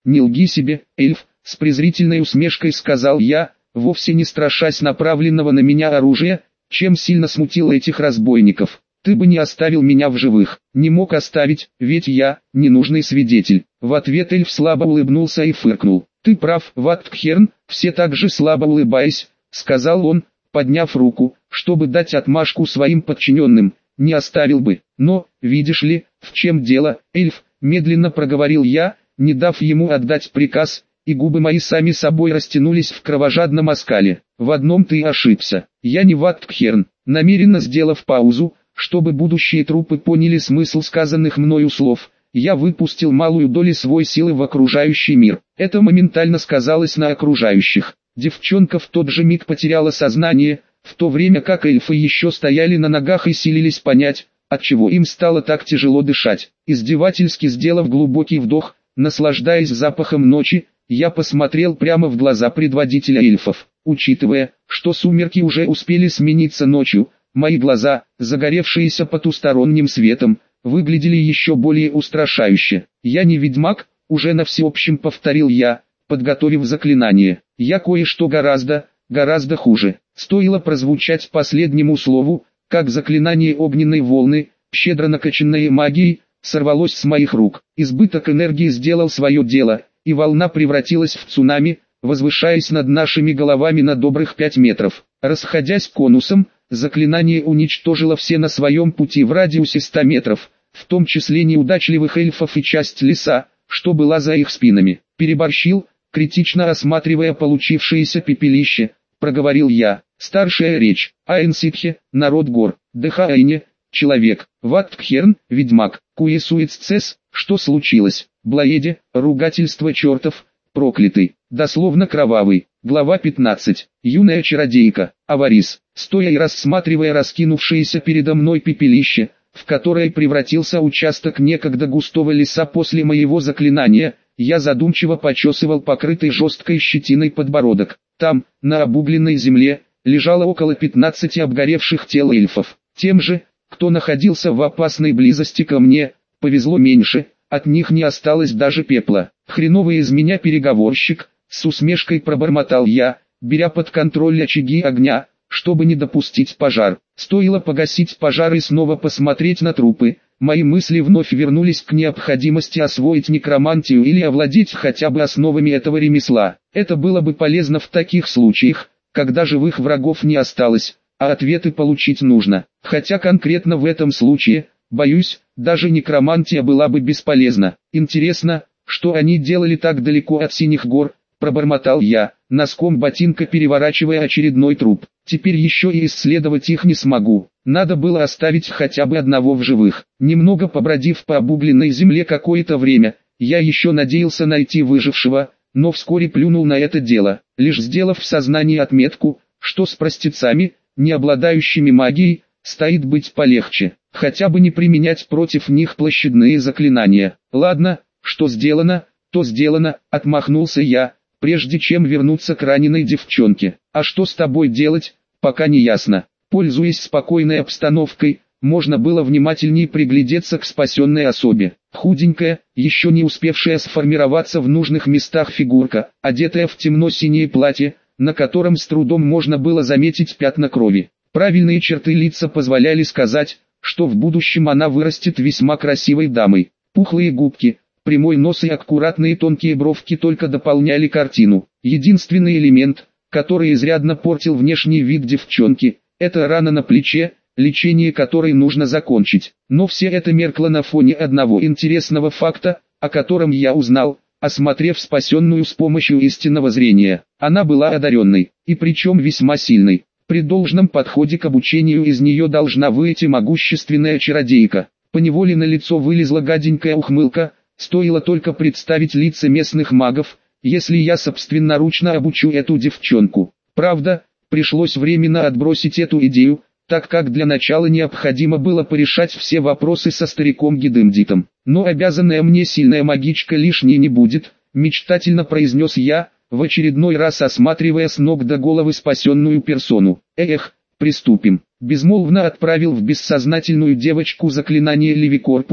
«Не лги себе, эльф», — с презрительной усмешкой сказал я, вовсе не страшась направленного на меня оружия, чем сильно смутил этих разбойников. «Ты бы не оставил меня в живых». «Не мог оставить, ведь я — ненужный свидетель». В ответ эльф слабо улыбнулся и фыркнул. «Ты прав, Ваттхерн», — все так же слабо улыбаясь, сказал он, подняв руку, чтобы дать отмашку своим подчиненным. «Не оставил бы. Но, видишь ли, в чем дело, эльф», — медленно проговорил я, не дав ему отдать приказ, и губы мои сами собой растянулись в кровожадном оскале. «В одном ты ошибся. Я не Ваттхерн». Намеренно сделав паузу, чтобы будущие трупы поняли смысл сказанных мною слов, я выпустил малую долю своей силы в окружающий мир. Это моментально сказалось на окружающих. Девчонка в тот же миг потеряла сознание, в то время как эльфы еще стояли на ногах и силились понять, отчего им стало так тяжело дышать. Издевательски сделав глубокий вдох, наслаждаясь запахом ночи, я посмотрел прямо в глаза предводителя эльфов. Учитывая, что сумерки уже успели смениться ночью, мои глаза, загоревшиеся потусторонним светом, выглядели еще более устрашающе. «Я не ведьмак», — уже на всеобщем повторил я, подготовив заклинание. «Я кое-что гораздо хуже». Стоило прозвучать последнему слову, как заклинание огненной волны, щедро накачанное магией, сорвалось с моих рук. Избыток энергии сделал свое дело, и волна превратилась в цунами, возвышаясь над нашими головами на добрых 5 метров. Расходясь конусом, заклинание уничтожило все на своем пути в радиусе 100 метров, в том числе неудачливых эльфов и часть леса, что была за их спинами. «Переборщил», критично осматривая получившееся пепелище, проговорил я. «Старшая речь, Аэнситхе, народ гор, Дехаэне, человек, Ваттхерн, ведьмак, Куесуиццес, что случилось, Блаеде, ругательство чертов, проклятый, дословно кровавый». Глава 15. Юная чародейка, Аварис, стоя и рассматривая раскинувшееся передо мной пепелище, в которое превратился участок некогда густого леса после моего заклинания, я задумчиво почесывал покрытый жесткой щетиной подбородок. Там, на обугленной земле, лежало около 15 обгоревших тел эльфов. Тем же, кто находился в опасной близости ко мне, повезло меньше, от них не осталось даже пепла. «Хреновый из меня переговорщик», — с усмешкой пробормотал я, беря под контроль очаги огня, чтобы не допустить пожар. Стоило погасить пожар и снова посмотреть на трупы, мои мысли вновь вернулись к необходимости освоить некромантию или овладеть хотя бы основами этого ремесла. Это было бы полезно в таких случаях, когда живых врагов не осталось, а ответы получить нужно. Хотя конкретно в этом случае, боюсь, даже некромантия была бы бесполезна. «Интересно, что они делали так далеко от Синих гор», — пробормотал я, носком ботинка переворачивая очередной труп. «Теперь еще и исследовать их не смогу. Надо было оставить хотя бы одного в живых». Немного побродив по обугленной земле какое-то время, я еще надеялся найти выжившего, но вскоре плюнул на это дело, лишь сделав в сознании отметку, что с простецами, не обладающими магией, стоит быть полегче, хотя бы не применять против них площадные заклинания. «Ладно, что сделано, то сделано», — отмахнулся я, прежде чем вернуться к раненой девчонке. «А что с тобой делать, пока не ясно». Пользуясь спокойной обстановкой, можно было внимательнее приглядеться к спасенной особе. Худенькая, еще не успевшая сформироваться в нужных местах фигурка, одетая в темно-синее платье, на котором с трудом можно было заметить пятна крови. Правильные черты лица позволяли сказать, что в будущем она вырастет весьма красивой дамой. Пухлые губки, прямой нос и аккуратные тонкие бровки только дополняли картину. Единственный элемент, который изрядно портил внешний вид девчонки, это рана на плече, лечение которой нужно закончить. Но все это меркло на фоне одного интересного факта, о котором я узнал, осмотрев спасенную с помощью истинного зрения. Она была одаренной, и причем весьма сильной. При должном подходе к обучению из нее должна выйти могущественная чародейка. Поневоле на лицо вылезла гаденькая ухмылка, стоило только представить лица местных магов, если я собственноручно обучу эту девчонку. Правда, пришлось временно отбросить эту идею, так как для начала необходимо было порешать все вопросы со стариком Гидымдитом. «Но обязанная мне сильная магичка лишней не будет», — мечтательно произнес я, в очередной раз осматривая с ног до головы спасенную персону. «Эх, приступим». Безмолвно отправил в бессознательную девочку заклинание Левикорпус,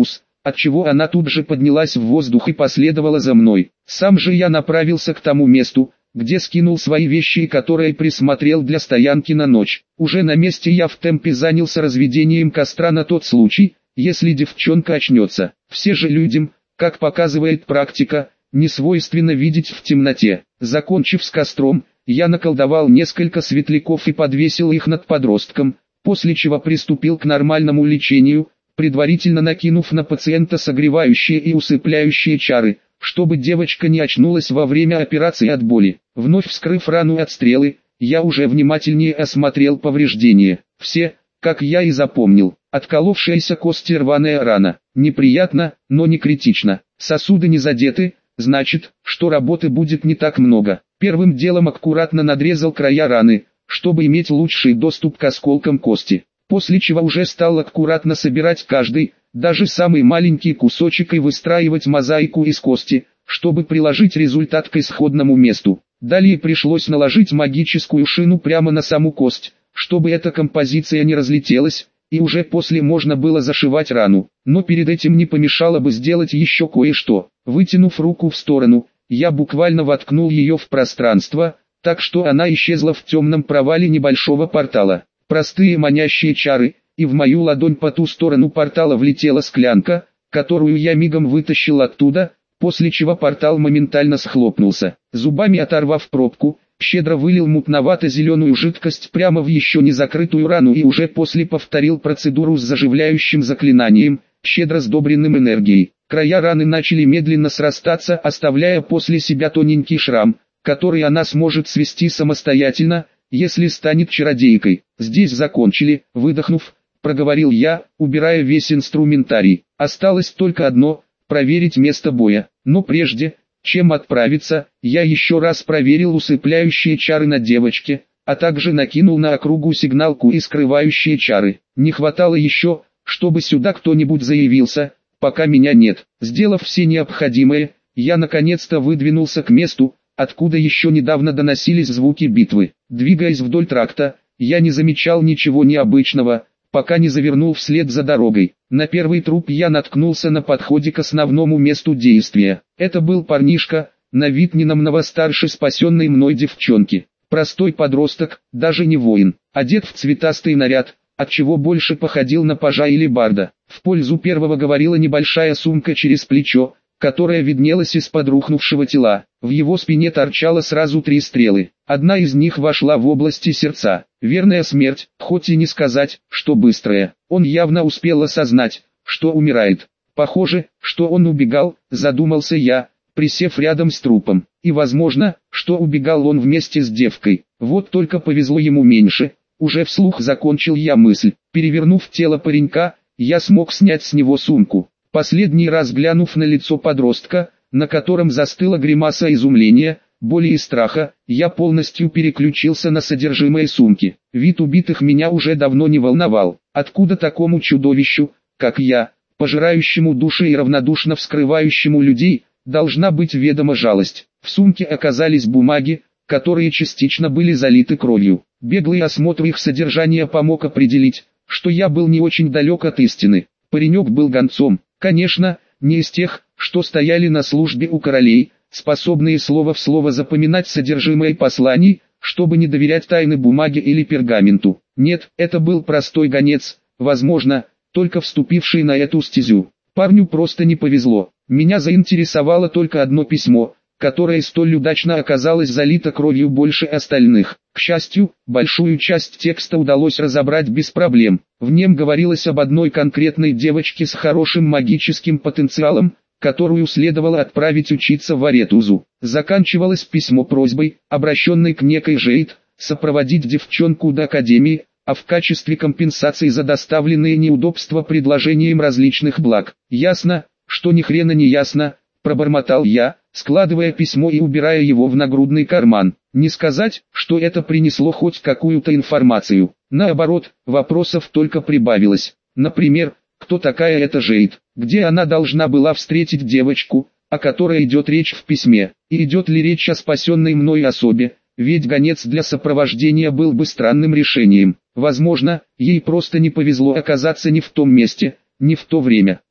отчего она тут же поднялась в воздух и последовала за мной. Сам же я направился к тому месту, где скинул свои вещи и которые присмотрел для стоянки на ночь. Уже на месте я в темпе занялся разведением костра на тот случай, если девчонка очнется. Все же людям, как показывает практика, не свойственно видеть в темноте. Закончив с костром, я наколдовал несколько светляков и подвесил их над подростком, после чего приступил к нормальному лечению, предварительно накинув на пациента согревающие и усыпляющие чары, чтобы девочка не очнулась во время операции от боли. Вновь вскрыв рану от стрелы, я уже внимательнее осмотрел повреждения. Все, как я и запомнил, отколовшаяся кость и рваная рана. Неприятно, но не критично. Сосуды не задеты, значит, что работы будет не так много. Первым делом аккуратно надрезал края раны, чтобы иметь лучший доступ к осколкам кости. После чего уже стал аккуратно собирать каждый, даже самый маленький кусочек и выстраивать мозаику из кости, чтобы приложить результат к исходному месту. Далее пришлось наложить магическую шину прямо на саму кость, чтобы эта композиция не разлетелась, и уже после можно было зашивать рану. Но перед этим не помешало бы сделать еще кое-что. Вытянув руку в сторону, я буквально воткнул ее в пространство, так что она исчезла в темном провале небольшого портала. Простые манящие чары, и в мою ладонь по ту сторону портала влетела склянка, которую я мигом вытащил оттуда, после чего портал моментально схлопнулся. Зубами оторвав пробку, щедро вылил мутновато-зеленую жидкость прямо в еще не закрытую рану и уже после повторил процедуру с заживляющим заклинанием, щедро сдобренным энергией. Края раны начали медленно срастаться, оставляя после себя тоненький шрам, который она сможет свести самостоятельно, если станет чародейкой. Здесь закончили, выдохнув, проговорил я, убирая весь инструментарий. Осталось только одно – проверить место боя. Но прежде, чем отправиться, я еще раз проверил усыпляющие чары на девочке, а также накинул на округу сигналку и скрывающие чары. Не хватало еще, чтобы сюда кто-нибудь заявился, пока меня нет. Сделав все необходимое, я наконец-то выдвинулся к месту, откуда еще недавно доносились звуки битвы. Двигаясь вдоль тракта, я не замечал ничего необычного, пока не завернул вслед за дорогой. На первый труп я наткнулся на подходе к основному месту действия. Это был парнишка, на вид не намного старше спасенной мной девчонки. Простой подросток, даже не воин, одет в цветастый наряд, отчего больше походил на пажа или барда. В пользу первого говорила небольшая сумка через плечо, которая виднелась из-под рухнувшего тела. В его спине торчало сразу 3 стрелы. Одна из них вошла в области сердца. Верная смерть, хоть и не сказать, что быстрая. Он явно успел осознать, что умирает. Похоже, что он убегал, задумался я, присев рядом с трупом. И возможно, что убегал он вместе с девкой. Вот только повезло ему меньше. Уже вслух закончил я мысль. Перевернув тело паренька, я смог снять с него сумку. Последний раз глянув на лицо подростка, на котором застыла гримаса изумления, боли и страха, я полностью переключился на содержимое сумки. Вид убитых меня уже давно не волновал. Откуда такому чудовищу, как я, пожирающему души и равнодушно вскрывающему людей, должна быть ведома жалость? В сумке оказались бумаги, которые частично были залиты кровью. Беглый осмотр их содержания помог определить, что я был не очень далек от истины. Паренек был гонцом. Конечно, не из тех, что стояли на службе у королей, способные слово в слово запоминать содержимое посланий, чтобы не доверять тайны бумаге или пергаменту. Нет, это был простой гонец, возможно, только вступивший на эту стезю. Парню просто не повезло. Меня заинтересовало только одно письмо, которое столь удачно оказалось залито кровью больше остальных. К счастью, большую часть текста удалось разобрать без проблем. В нем говорилось об одной конкретной девочке с хорошим магическим потенциалом, которую следовало отправить учиться в Аретузу. Заканчивалось письмо просьбой, обращенной к некой Жейд, сопроводить девчонку до академии, а в качестве компенсации за доставленные неудобства предложением различных благ. Ясно, что ни хрена не ясно, пробормотал я, складывая письмо и убирая его в нагрудный карман. Не сказать, что это принесло хоть какую-то информацию. Наоборот, вопросов только прибавилось. Например, кто такая эта Жейд? Где она должна была встретить девочку, о которой идет речь в письме? И идет ли речь о спасенной мной особе? Ведь гонец для сопровождения был бы странным решением. Возможно, ей просто не повезло оказаться не в том месте, не в то время.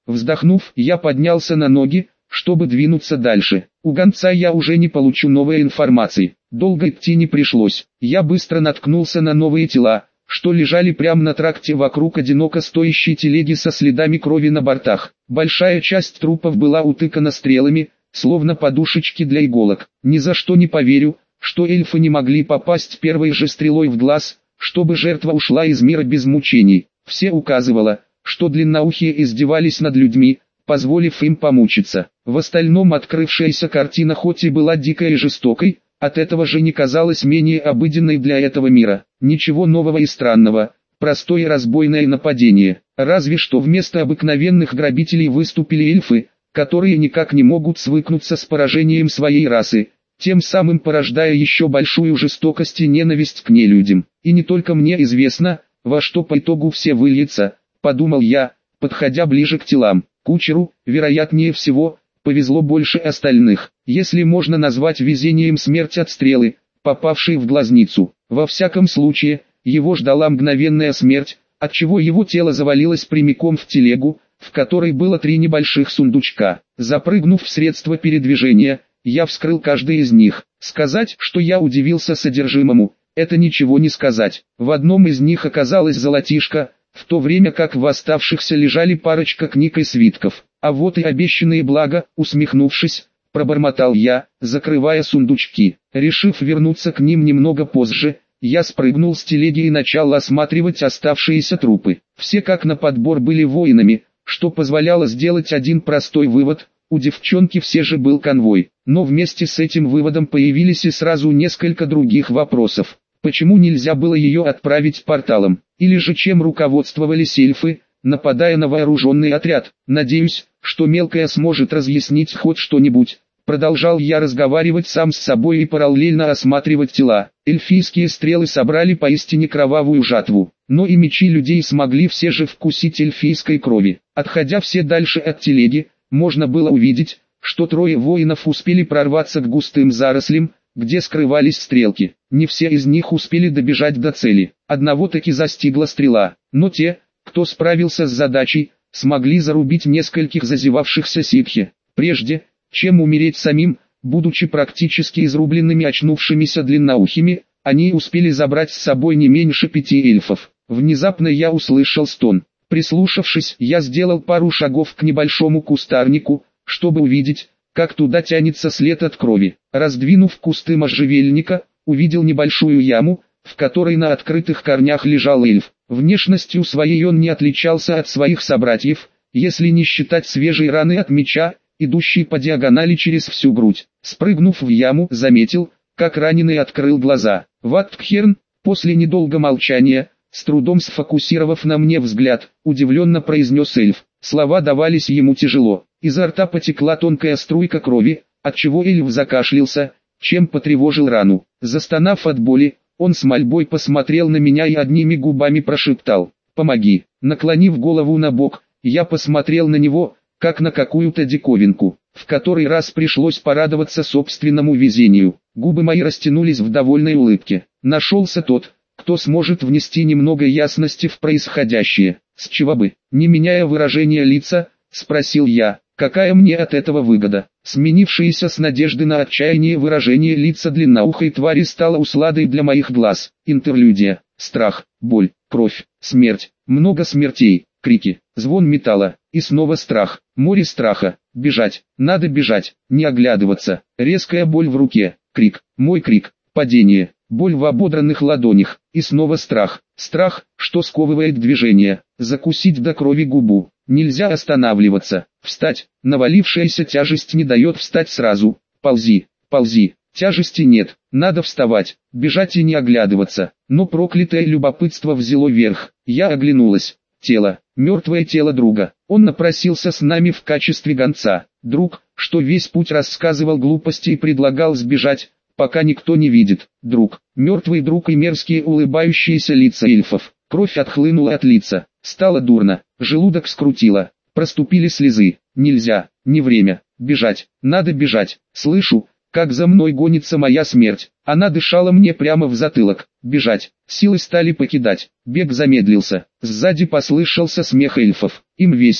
Вздохнув, я поднялся на ноги, чтобы двинуться дальше. У гонца я уже не получу новой информации. Долго идти не пришлось. Я быстро наткнулся на новые тела, что лежали прямо на тракте вокруг одиноко стоящей телеги со следами крови на бортах. Большая часть трупов была утыкана стрелами, словно подушечки для иголок. Ни за что не поверю, что эльфы не могли попасть первой же стрелой в глаз, чтобы жертва ушла из мира без мучений. Все указывало, что длинноухие издевались над людьми, позволив им помучиться. В остальном открывшаяся картина хоть и была дикой и жестокой, от этого же не казалась менее обыденной для этого мира. Ничего нового и странного, простое разбойное нападение. Разве что вместо обыкновенных грабителей выступили эльфы, которые никак не могут свыкнуться с поражением своей расы, тем самым порождая еще большую жестокость и ненависть к нелюдям. И не только мне известно, во что по итогу все выльется, подумал я, подходя ближе к телам. Кучеру, вероятнее всего, повезло больше остальных, если можно назвать везением смерть от стрелы, попавшей в глазницу. Во всяком случае, его ждала мгновенная смерть, отчего его тело завалилось прямиком в телегу, в которой было 3 небольших сундучка. Запрыгнув в средства передвижения, я вскрыл каждый из них. Сказать, что я удивился содержимому, это ничего не сказать. В одном из них оказалась золотишко, в то время как в оставшихся лежали парочка книг и свитков. А вот и обещанные блага, усмехнувшись, пробормотал я, закрывая сундучки. Решив вернуться к ним немного позже, я спрыгнул с телеги и начал осматривать оставшиеся трупы. Все как на подбор были воинами, что позволяло сделать один простой вывод: у девчонки все же был конвой. Но вместе с этим выводом появились и сразу несколько других вопросов. Почему нельзя было ее отправить порталом? Или же чем руководствовались эльфы, нападая на вооруженный отряд? Надеюсь, что мелкая сможет разъяснить хоть что-нибудь. Продолжал я разговаривать сам с собой и параллельно осматривать тела. Эльфийские стрелы собрали поистине кровавую жатву, но и мечи людей смогли все же вкусить эльфийской крови. Отходя все дальше от телеги, можно было увидеть, что 3 воинов успели прорваться к густым зарослям, где скрывались стрелки. Не все из них успели добежать до цели. Одного таки застигла стрела, но те, кто справился с задачей, смогли зарубить нескольких зазевавшихся ситхи. Прежде, чем умереть самим, будучи практически изрубленными очнувшимися длинноухими, они успели забрать с собой не меньше 5 эльфов. Внезапно я услышал стон. Прислушавшись, я сделал пару шагов к небольшому кустарнику, чтобы увидеть, как туда тянется след от крови. Раздвинув кусты можжевельника, увидел небольшую яму, в которой на открытых корнях лежал эльф. Внешностью своей он не отличался от своих собратьев, если не считать свежей раны от меча, идущей по диагонали через всю грудь. Спрыгнув в яму, заметил, как раненый открыл глаза. «Ваттхерн», после недолгого молчания, с трудом сфокусировав на мне взгляд, удивленно произнес эльф. Слова давались ему тяжело. Изо рта потекла тонкая струйка крови, отчего эльф закашлялся, чем потревожил рану. Застонав от боли, он с мольбой посмотрел на меня и одними губами прошептал: «Помоги». Наклонив голову на бок, я посмотрел на него, как на какую-то диковинку. В который раз пришлось порадоваться собственному везению. Губы мои растянулись в довольной улыбке. Нашелся тот, кто сможет внести немного ясности в происходящее. С чего бы? Не меняя выражения лица, спросил я: какая мне от этого выгода? Сменившееся с надежды на отчаяние выражение лица длинноухой твари стало усладой для моих глаз. Интерлюдия. Страх, боль, кровь, смерть, много смертей, крики, звон металла, и снова страх, море страха. Бежать, надо бежать, не оглядываться. Резкая боль в руке, крик, мой крик, падение, боль в ободранных ладонях, и снова страх. Страх, что сковывает движение. Закусить до крови губу. Нельзя останавливаться. Встать. Навалившаяся тяжесть не дает встать сразу. Ползи, ползи. Тяжести нет. Надо вставать. Бежать и не оглядываться. Но проклятое любопытство взяло верх. Я оглянулась. Тело. Мертвое тело друга. Он напросился с нами в качестве гонца. Друг, что весь путь рассказывал глупости и предлагал сбежать, пока никто не видит. Друг. Мертвый друг и мерзкие улыбающиеся лица эльфов. Кровь отхлынула от лица. Стало дурно. Желудок скрутило. Проступили слезы. Нельзя. Не время. Бежать. Надо бежать. Слышу, как за мной гонится моя смерть. Она дышала мне прямо в затылок. Бежать. Силы стали покидать. Бег замедлился. Сзади послышался смех эльфов. Им весело.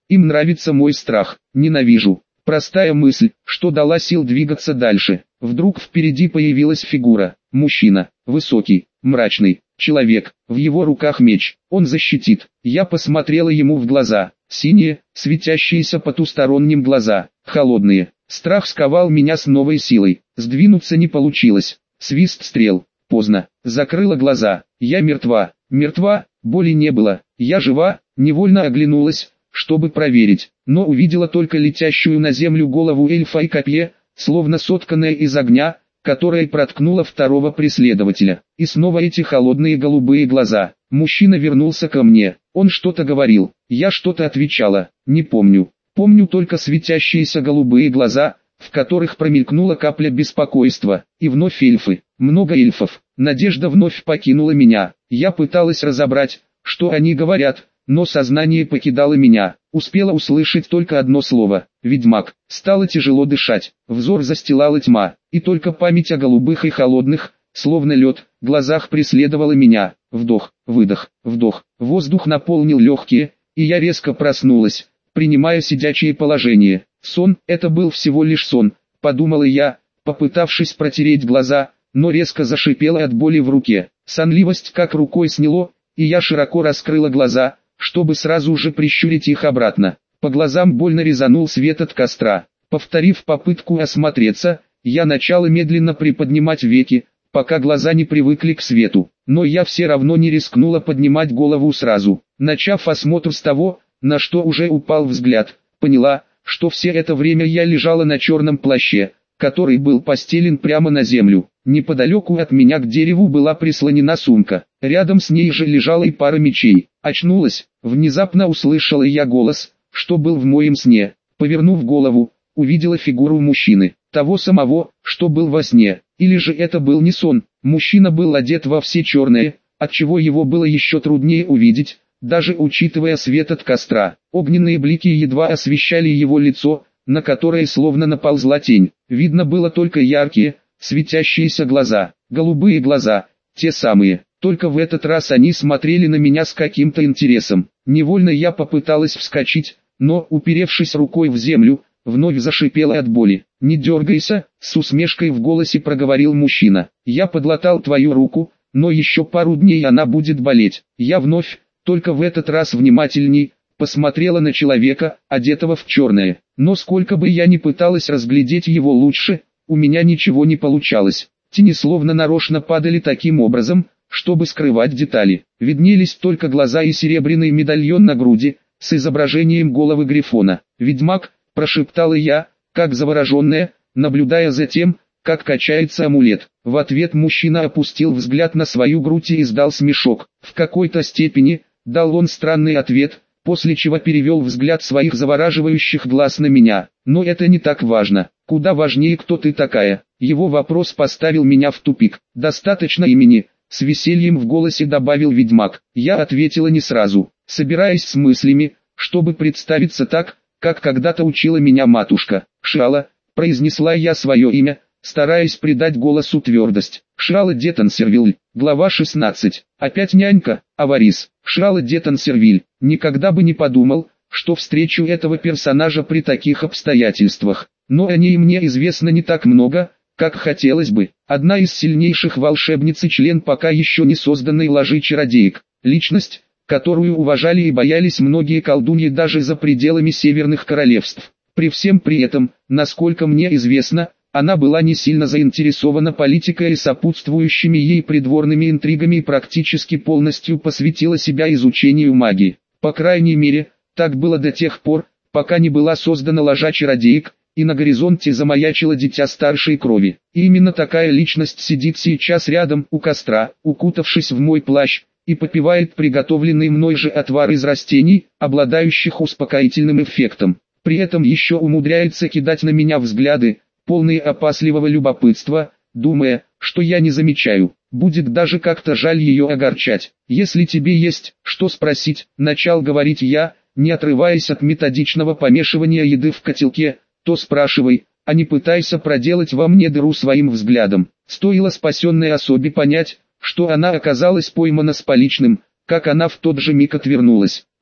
Им нравится мой страх. Ненавижу. Простая мысль, что дала сил двигаться дальше. Вдруг впереди появилась фигура. Мужчина. Высокий, мрачный. Человек. В его руках меч. Он защитит. Я посмотрела ему в глаза. Синие, светящиеся потусторонним глаза. Холодные. Страх сковал меня с новой силой. Сдвинуться не получилось. Свист стрел. Поздно. Закрыла глаза. Я мертва. Мертва, боли не было. Я жива, невольно оглянулась, чтобы проверить, но увидела только летящую на землю голову эльфа и копье, словно сотканное из огня, которое проткнуло второго преследователя. И снова эти холодные голубые глаза. Мужчина вернулся ко мне. Он что-то говорил. Я что-то отвечала. Не помню. Помню только светящиеся голубые глаза, в которых промелькнула капля беспокойства. И вновь эльфы. Много эльфов. Надежда вновь покинула меня. Я пыталась разобрать, что они говорят, но сознание покидало меня. Успела услышать только одно слово – «ведьмак». Стало тяжело дышать, взор застилала тьма, и только память о голубых и холодных, словно лед, глазах преследовала меня. Вдох, выдох, вдох. Воздух наполнил легкие, и я резко проснулась, принимая сидячее положение. Сон – это был всего лишь сон, подумала я, попытавшись протереть глаза, но резко зашипела от боли в руке. Сонливость как рукой сняло, и я широко раскрыла глаза, чтобы сразу же прищурить их обратно. По глазам больно резанул свет от костра. Повторив попытку осмотреться, я начала медленно приподнимать веки, пока глаза не привыкли к свету. Но я все равно не рискнула поднимать голову сразу. Начав осмотр с того, на что уже упал взгляд, поняла, что все это время я лежала на черном плаще, который был постелен прямо на землю. Неподалеку от меня к дереву была прислонена сумка. Рядом с ней же лежала и пара мечей. Очнулась, внезапно услышала я голос, что был в моем сне. Повернув голову, увидела фигуру мужчины, того самого, что был во сне. Или же это был не сон. Мужчина был одет во все черное, отчего его было еще труднее увидеть, даже учитывая свет от костра. Огненные блики едва освещали его лицо, на которое словно наползла тень. Видно было только яркие, светящиеся глаза, голубые глаза, те самые. Только в этот раз они смотрели на меня с каким-то интересом. Невольно я попыталась вскочить, но, уперевшись рукой в землю, вновь зашипела от боли. «Не дергайся», — с усмешкой в голосе проговорил мужчина. «Я подлатал твою руку, но еще пару дней она будет болеть». Я вновь, только в этот раз внимательней, посмотрела на человека, одетого в черное. Но сколько бы я ни пыталась разглядеть его лучше, у меня ничего не получалось. Тени словно нарочно падали таким образом, чтобы скрывать детали. Виднелись только глаза и серебряный медальон на груди, с изображением головы грифона. «Ведьмак», — прошептала я, как завороженная, наблюдая за тем, как качается амулет. В ответ мужчина опустил взгляд на свою грудь и издал смешок. В какой-то степени, дал он странный ответ, после чего перевел взгляд своих завораживающих глаз на меня. Но это не так важно. Куда важнее, кто ты такая. Его вопрос поставил меня в тупик. «Достаточно имени», — с весельем в голосе добавил ведьмак. Я ответила не сразу, собираясь с мыслями, чтобы представиться так, как когда-то учила меня матушка. «Шиала», — произнесла я свое имя, стараясь придать голосу твердость. Шиала де Тансервиль, глава 16. Опять нянька, аварис. Шиала де Тансервиль. Никогда бы не подумал, что встречу этого персонажа при таких обстоятельствах. Но о ней мне известно не так много, как хотелось бы. Одна из сильнейших волшебниц и член пока еще не созданной ложи чародеек. Личность, которую уважали и боялись многие колдуньи даже за пределами северных королевств. При всем при этом, насколько мне известно, она была не сильно заинтересована политикой и сопутствующими ей придворными интригами и практически полностью посвятила себя изучению магии. По крайней мере, так было до тех пор, пока не была создана ложа чародеек, и на горизонте замаячило дитя старшей крови. И именно такая личность сидит сейчас рядом у костра, укутавшись в мой плащ, и попивает приготовленный мной же отвар из растений, обладающих успокоительным эффектом. При этом еще умудряется кидать на меня взгляды, полные опасливого любопытства, думая, что я не замечаю. Будет даже как-то жаль ее огорчать. «Если тебе есть, что спросить», — начал говорить я, не отрываясь от методичного помешивания еды в котелке, то спрашивай, а не пытайся проделать во мне дыру своим взглядом. Стоило спасенной особе понять, что она оказалась поймана с поличным, как она в тот же миг отвернулась.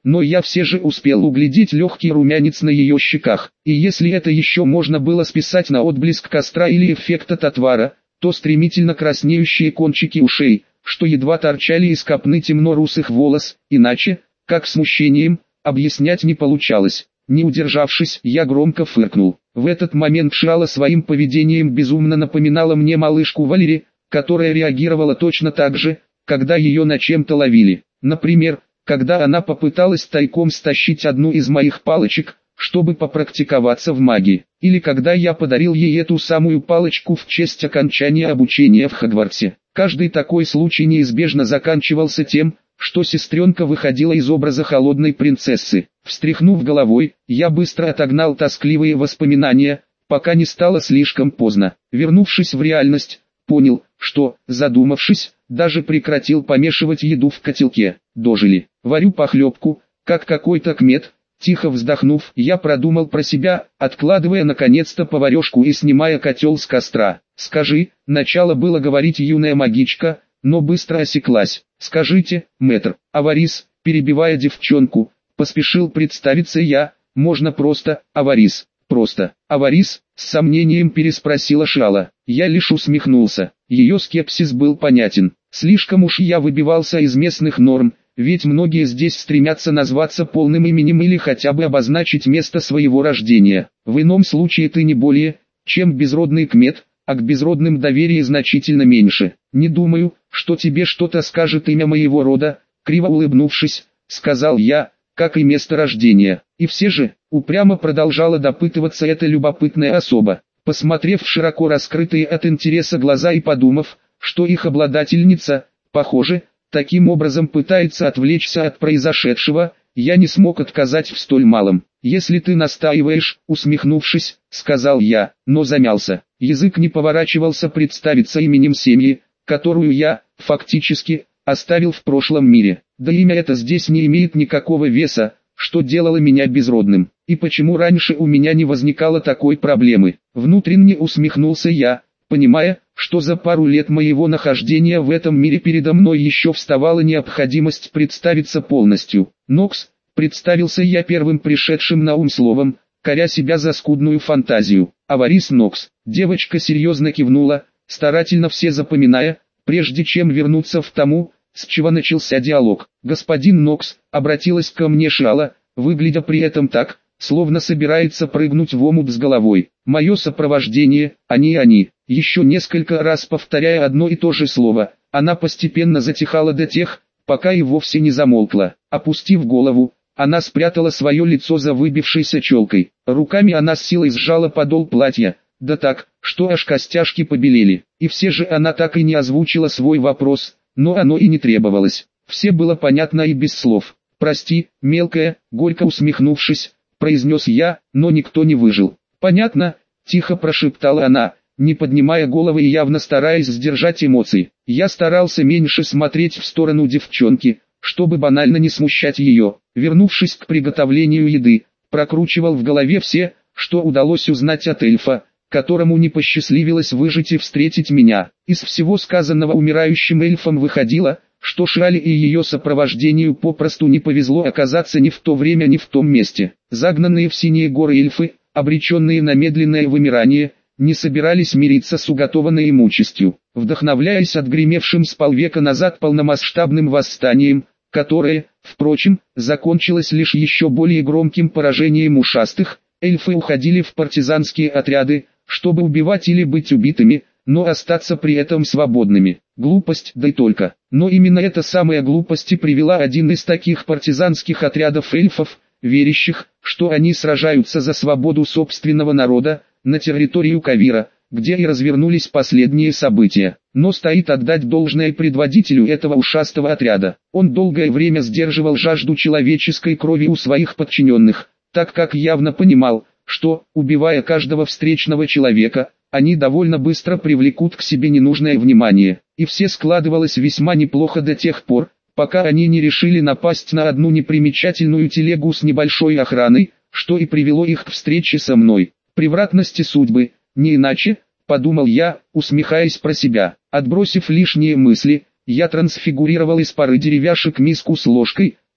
но я все же успел углядеть легкий румянец на ее щеках. И если это еще можно было списать на отблеск костра или эффект от отвара, то стремительно краснеющие кончики ушей, что едва торчали из копны темно-русых волос, иначе, как смущением, объяснять не получалось. Не удержавшись, я громко фыркнул. В этот момент Шиала своим поведением безумно напоминала мне малышку Валери, которая реагировала точно так же, когда ее на чем-то ловили. Например, когда она попыталась тайком стащить одну из моих палочек, чтобы попрактиковаться в магии. Или когда я подарил ей эту самую палочку в честь окончания обучения в Хогвартсе. Каждый такой случай неизбежно заканчивался тем, что сестренка выходила из образа холодной принцессы. Встряхнув головой, я быстро отогнал тоскливые воспоминания, пока не стало слишком поздно. Вернувшись в реальность, понял, что, задумавшись, даже прекратил помешивать еду в котелке. Дожили. Варю похлебку, как какой-то кмет. Тихо вздохнув, я продумал про себя, откладывая наконец-то поварешку и снимая котел с костра. «Скажи», начало было говорить юная магичка, но быстро осеклась. «Скажите, мэтр, Аварис», перебивая девчонку, поспешил представиться я, «можно просто, Аварис». «Просто, Аварис?» с сомнением переспросила Шиала. Я лишь усмехнулся. Ее скепсис был понятен. Слишком уж я выбивался из местных норм, ведь многие здесь стремятся назваться полным именем или хотя бы обозначить место своего рождения. В ином случае ты не более, чем безродный кмет, а к безродным доверие значительно меньше. Не думаю, что тебе что-то скажет имя моего рода, криво улыбнувшись, сказал я, как и место рождения. И все же, упрямо продолжала допытываться эта любопытная особа. Посмотрев в широко раскрытые от интереса глаза и подумав, что их обладательница, похоже, таким образом пытается отвлечься от произошедшего, я не смог отказать в столь малом. «Если ты настаиваешь», усмехнувшись, сказал я, но замялся. Язык не поворачивался представиться именем семьи, которую я, фактически, оставил в прошлом мире. Да имя это здесь не имеет никакого веса, что делало меня безродным. И почему раньше у меня не возникало такой проблемы? Внутренне усмехнулся я, понимая, что за пару лет моего нахождения в этом мире передо мной еще вставала необходимость представиться полностью. «Нокс», представился я первым пришедшим на ум словом, коря себя за скудную фантазию. «Аварис Нокс». Девочка серьезно кивнула, старательно все запоминая, прежде чем вернуться в тому, с чего начался диалог. «Господин Нокс», обратилась ко мне Шиала, выглядя при этом так, словно собирается прыгнуть в омут с головой. «Мое сопровождение, они». Еще несколько раз повторяя одно и то же слово, она постепенно затихала до тех, пока и вовсе не замолкла. Опустив голову, она спрятала свое лицо за выбившейся челкой. Руками она с силой сжала подол платья, да так, что аж костяшки побелели. И все же она так и не озвучила свой вопрос, но оно и не требовалось. Все было понятно и без слов. «Прости, мелкая», горько усмехнувшись, произнес я, но никто не выжил. «Понятно», тихо прошептала она, не поднимая головы и явно стараясь сдержать эмоции. Я старался меньше смотреть в сторону девчонки, чтобы банально не смущать ее. Вернувшись к приготовлению еды, прокручивал в голове все, что удалось узнать от эльфа, которому не посчастливилось выжить и встретить меня. Из всего сказанного умирающим эльфом выходило, что Шиале и ее сопровождению попросту не повезло оказаться ни в то время, ни в том месте. Загнанные в синие горы эльфы, обреченные на медленное вымирание, не собирались мириться с уготованной им участью. Вдохновляясь отгремевшим с полвека назад полномасштабным восстанием, которое, впрочем, закончилось лишь еще более громким поражением ушастых, эльфы уходили в партизанские отряды, чтобы убивать или быть убитыми, но остаться при этом свободными. Глупость, да и только. Но именно эта самая глупость и привела один из таких партизанских отрядов эльфов, верящих, что они сражаются за свободу собственного народа, на территорию Кавира, где и развернулись последние события. Но стоит отдать должное предводителю этого ушастого отряда. Он долгое время сдерживал жажду человеческой крови у своих подчиненных, так как явно понимал, что, убивая каждого встречного человека, они довольно быстро привлекут к себе ненужное внимание. И все складывалось весьма неплохо до тех пор, пока они не решили напасть на одну непримечательную телегу с небольшой охраной, что и привело их к встрече со мной. Превратности судьбы, не иначе, подумал я, усмехаясь про себя. Отбросив лишние мысли, я трансфигурировал из пары деревяшек миску с ложкой,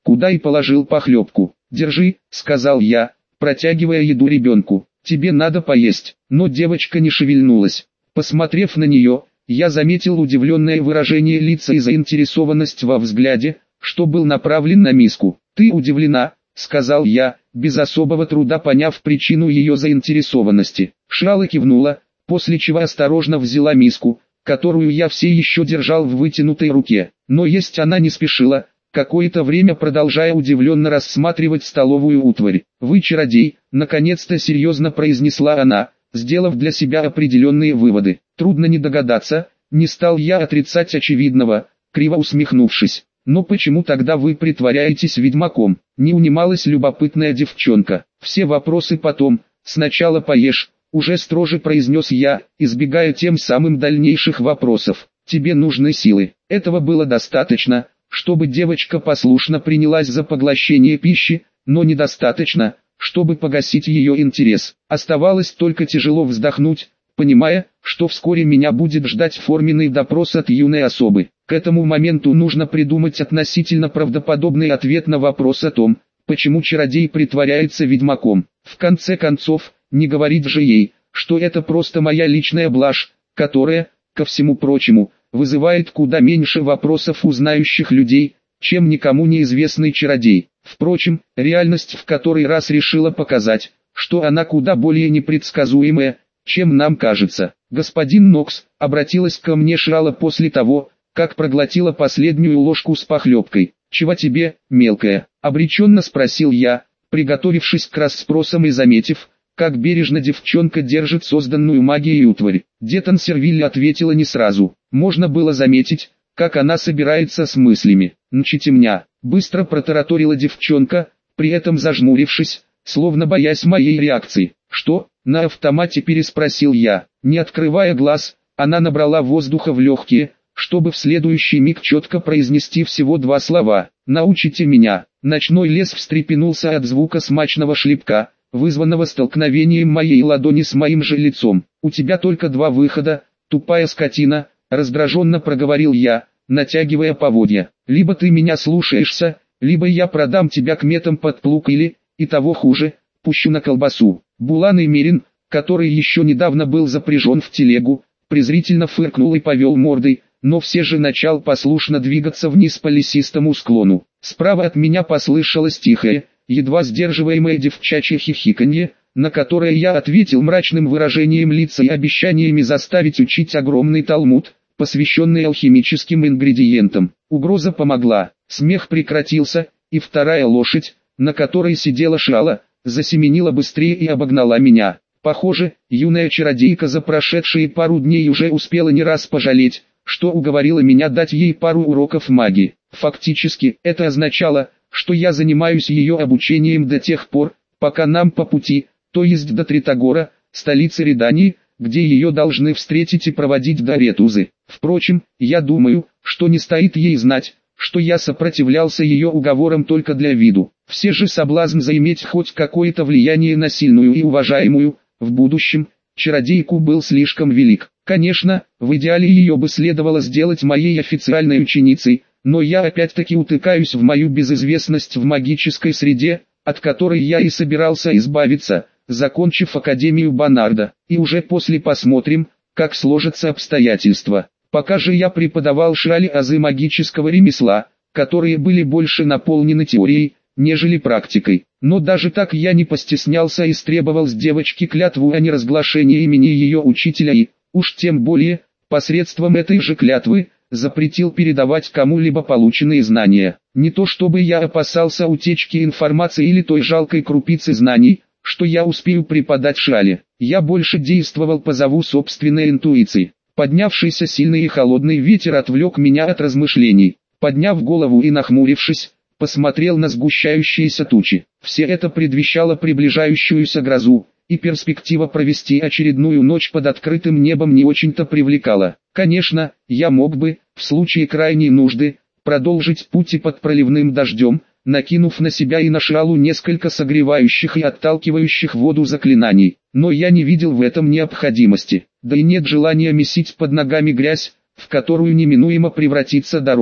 куда и положил похлебку. «Держи», — сказал я, протягивая еду ребенку, — «тебе надо поесть». Но девочка не шевельнулась. Посмотрев на нее, я заметил удивленное выражение лица и заинтересованность во взгляде, что был направлен на миску. «Ты удивлена», — сказал я, без особого труда поняв причину ее заинтересованности. Шиала кивнула, после чего осторожно взяла миску, которую я все еще держал в вытянутой руке. Но есть она не спешила, какое-то время продолжая удивленно рассматривать столовую утварь. «Вы чародей», — наконец-то серьезно произнесла она, сделав для себя определенные выводы. Трудно не догадаться, не стал я отрицать очевидного, криво усмехнувшись. «Но почему тогда вы притворяетесь ведьмаком?» — не унималась любопытная девчонка. «Все вопросы потом, сначала поешь», — уже строже произнес я, избегая тем самым дальнейших вопросов. «Тебе нужны силы». Этого было достаточно, чтобы девочка послушно принялась за поглощение пищи, но недостаточно, чтобы погасить ее интерес. Оставалось только тяжело вздохнуть, понимая, что вскоре меня будет ждать форменный допрос от юной особы. К этому моменту нужно придумать относительно правдоподобный ответ на вопрос о том, почему чародей притворяется ведьмаком. В конце концов, не говорить же ей, что это просто моя личная блажь, которая, ко всему прочему, вызывает куда меньше вопросов у знающих людей, чем никому неизвестный чародей. Впрочем, реальность в который раз решила показать, что она куда более непредсказуемая, чем нам кажется. «Господин Нокс», — обратилась ко мне Шиала после того, как проглотила последнюю ложку с похлебкой. «Чего тебе, мелкая?» — обреченно спросил я, приготовившись к расспросам и заметив, как бережно девчонка держит созданную магией утварь. Детон Сервиль ответила не сразу. Можно было заметить, как она собирается с мыслями. «Нчите меня», — быстро протараторила девчонка, при этом зажмурившись, словно боясь моей реакции. «Что?» — на автомате переспросил я. Не открывая глаз, она набрала воздуха в легкие, чтобы в следующий миг четко произнести всего два слова. «Научите меня». Ночной лес встрепенулся от звука смачного шлепка, вызванного столкновением моей ладони с моим же лицом. «У тебя только два выхода, тупая скотина», — раздраженно проговорил я, натягивая поводья. «Либо ты меня слушаешься, либо я продам тебя к метам под плуг или, и того хуже, пущу на колбасу». Булан и Мерин, который еще недавно был запряжен в телегу, презрительно фыркнул и повел мордой, но все же начал послушно двигаться вниз по лесистому склону. Справа от меня послышалось тихое, едва сдерживаемое девчачье хихиканье, на которое я ответил мрачным выражением лица и обещаниями заставить учить огромный талмуд, посвященный алхимическим ингредиентам. Угроза помогла, смех прекратился, и вторая лошадь, на которой сидела Шиала, засеменила быстрее и обогнала меня. Похоже, юная чародейка за прошедшие пару дней уже успела не раз пожалеть, что уговорила меня дать ей пару уроков магии. Фактически, это означало, что я занимаюсь ее обучением до тех пор, пока нам по пути, то есть до Тритогора, столицы Редании, где ее должны встретить и проводить до Ретузы. Впрочем, я думаю, что не стоит ей знать, что я сопротивлялся ее уговорам только для виду. Все же соблазн заиметь хоть какое-то влияние на сильную и уважаемую, в будущем, чародейку был слишком велик. Конечно, в идеале ее бы следовало сделать моей официальной ученицей, но я опять-таки утыкаюсь в мою безызвестность в магической среде, от которой я и собирался избавиться, закончив Академию Банарда, и уже после посмотрим, как сложатся обстоятельства. Пока же я преподавал Шиале азы магического ремесла, которые были больше наполнены теорией, нежели практикой. Но даже так я не постеснялся и истребовал с девочки клятву о неразглашении имени ее учителя и, уж тем более, посредством этой же клятвы, запретил передавать кому-либо полученные знания. Не то чтобы я опасался утечки информации или той жалкой крупицы знаний, что я успею преподать Шиале. Я больше действовал по зову собственной интуиции. Поднявшийся сильный и холодный ветер отвлек меня от размышлений. Подняв голову и нахмурившись, посмотрел на сгущающиеся тучи. Все это предвещало приближающуюся грозу, и перспектива провести очередную ночь под открытым небом не очень-то привлекала. Конечно, я мог бы, в случае крайней нужды, продолжить путь и под проливным дождем, накинув на себя и на Шиалу несколько согревающих и отталкивающих воду заклинаний, но я не видел в этом необходимости, да и нет желания месить под ногами грязь, в которую неминуемо превратится дорога. К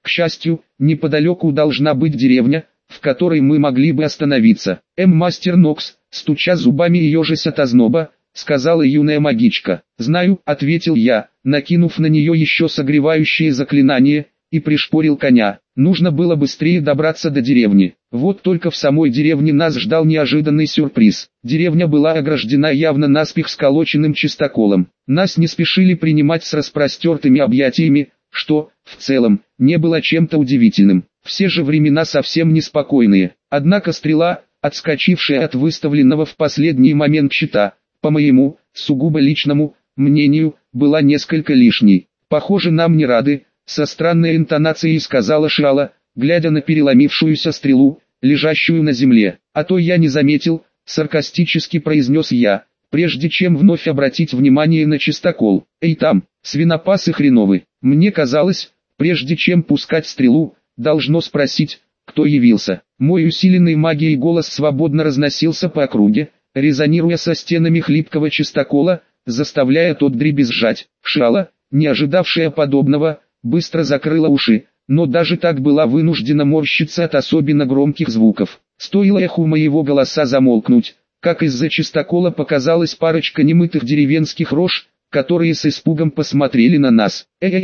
К счастью, неподалеку должна быть деревня, в которой мы могли бы остановиться. Мастер Нокс, стуча зубами и ежась от озноба, сказала юная магичка. «Знаю», — ответил я, накинув на нее еще согревающее заклинание, и пришпорил коня. Нужно было быстрее добраться до деревни. Вот только в самой деревне нас ждал неожиданный сюрприз. Деревня была ограждена явно наспех сколоченным чистоколом. Нас не спешили принимать с распростертыми объятиями, что, в целом, не было чем-то удивительным. Все же времена совсем неспокойные. Однако стрела, отскочившая от выставленного в последний момент щита, по моему, сугубо личному, мнению, была несколько лишней. «Похоже, нам не рады», — со странной интонацией сказала Шиала, глядя на переломившуюся стрелу, лежащую на земле. «А то я не заметил», — саркастически произнес я, прежде чем вновь обратить внимание на чистокол. «Эй там, свинопасы хреновы!» Мне казалось, прежде чем пускать стрелу, должно спросить, кто явился. Мой усиленный магией голос свободно разносился по округе, резонируя со стенами хлипкого чистокола, заставляя тот дребезжать. Шиала, не ожидавшая подобного, быстро закрыла уши, но даже так была вынуждена морщиться от особенно громких звуков. Стоило эху моего голоса замолкнуть, как из-за чистокола показалась парочка немытых деревенских рож, которые с испугом посмотрели на нас.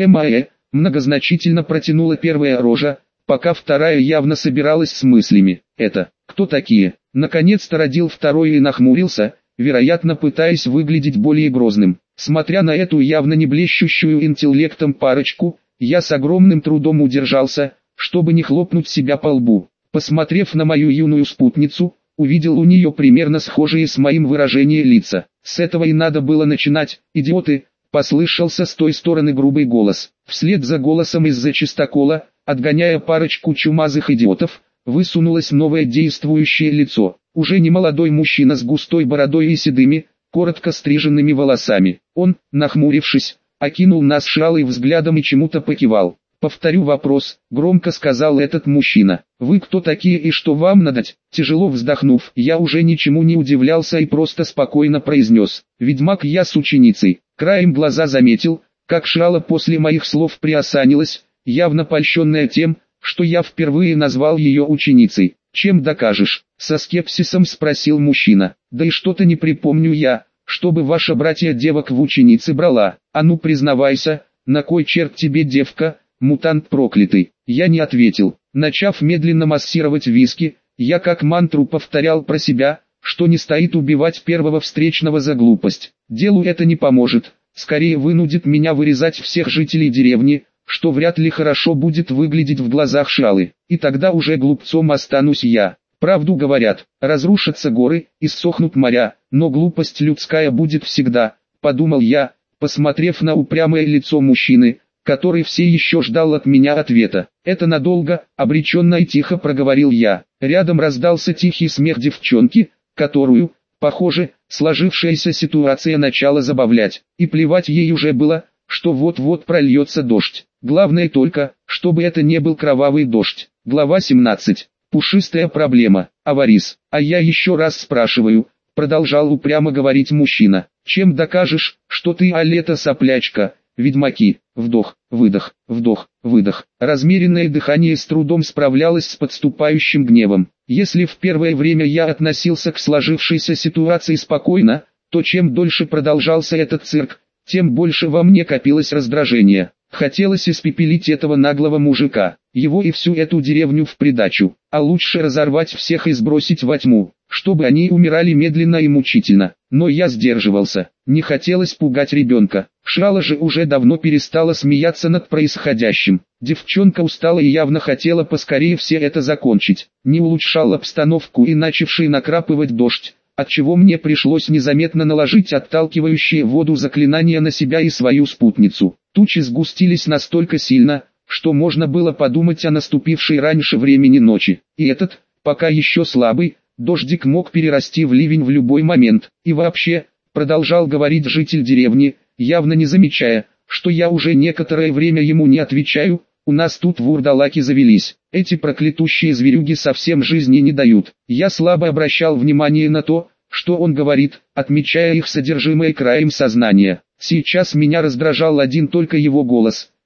Многозначительно протянула первая рожа, пока вторая явно собиралась с мыслями. «Это, кто такие?» Наконец-то родил второй и нахмурился, вероятно пытаясь выглядеть более грозным. Смотря на эту явно не блещущую интеллектом парочку, я с огромным трудом удержался, чтобы не хлопнуть себя по лбу. Посмотрев на мою юную спутницу, увидел у нее примерно схожие с моим выражение лица. «С этого и надо было начинать, идиоты!» Послышался с той стороны грубый голос. Вслед за голосом из-за чистокола, отгоняя парочку чумазых идиотов, высунулось новое действующее лицо. Уже не молодой мужчина с густой бородой и седыми, коротко стриженными волосами. Он, нахмурившись, окинул нас Шиалой взглядом и чему-то покивал. «Повторю вопрос», — громко сказал этот мужчина. «Вы кто такие и что вам надоть?» Тяжело вздохнув, я уже ничему не удивлялся и просто спокойно произнес: «Ведьмак я с ученицей». Краем глаза заметил, как Шиала после моих слов приосанилась, явно польщенная тем, что я впервые назвал ее ученицей. «Чем докажешь?» — со скепсисом спросил мужчина. «Да и что-то не припомню я, чтобы ваша братья девок в ученицы брала. А ну признавайся, на кой черт тебе девка, мутант проклятый?» Я не ответил. Начав медленно массировать виски, я как мантру повторял про себя, что не стоит убивать первого встречного за глупость. Делу это не поможет, скорее вынудит меня вырезать всех жителей деревни, что вряд ли хорошо будет выглядеть в глазах Шиалы. И тогда уже глупцом останусь я. Правду говорят, разрушатся горы, иссохнут моря, но глупость людская будет всегда, подумал я, посмотрев на упрямое лицо мужчины, который все еще ждал от меня ответа. «Это надолго», — обреченно и тихо проговорил я. Рядом раздался тихий смех девчонки, которую, похоже, сложившаяся ситуация начала забавлять. И плевать ей уже было, что вот-вот прольется дождь. Главное только, чтобы это не был кровавый дождь. Глава 17. Пушистая проблема. Аварис. «А я еще раз спрашиваю», — продолжал упрямо говорить мужчина. «Чем докажешь, что ты соплячка?» Ведьмаки. Вдох, выдох, вдох, выдох. Размеренное дыхание с трудом справлялось с подступающим гневом. Если в первое время я относился к сложившейся ситуации спокойно, то чем дольше продолжался этот цирк, тем больше во мне копилось раздражение. Хотелось испепелить этого наглого мужика, его и всю эту деревню в придачу, а лучше разорвать всех и сбросить во тьму, чтобы они умирали медленно и мучительно. Но я сдерживался, не хотелось пугать ребенка. Шиала же уже давно перестала смеяться над происходящим. Девчонка устала и явно хотела поскорее все это закончить. Не улучшал обстановку и начавший накрапывать дождь, отчего мне пришлось незаметно наложить отталкивающее воду заклинание на себя и свою спутницу. Тучи сгустились настолько сильно, что можно было подумать о наступившей раньше времени ночи. И этот, пока еще слабый, дождик мог перерасти в ливень в любой момент. И вообще, продолжал говорить житель деревни, явно не замечая, что я уже некоторое время ему не отвечаю, у нас тут вурдалаки завелись. Эти проклятущие зверюги совсем жизни не дают. Я слабо обращал внимание на то, что он говорит, отмечая их содержимое краем сознания. Сейчас меня раздражал один только его голос,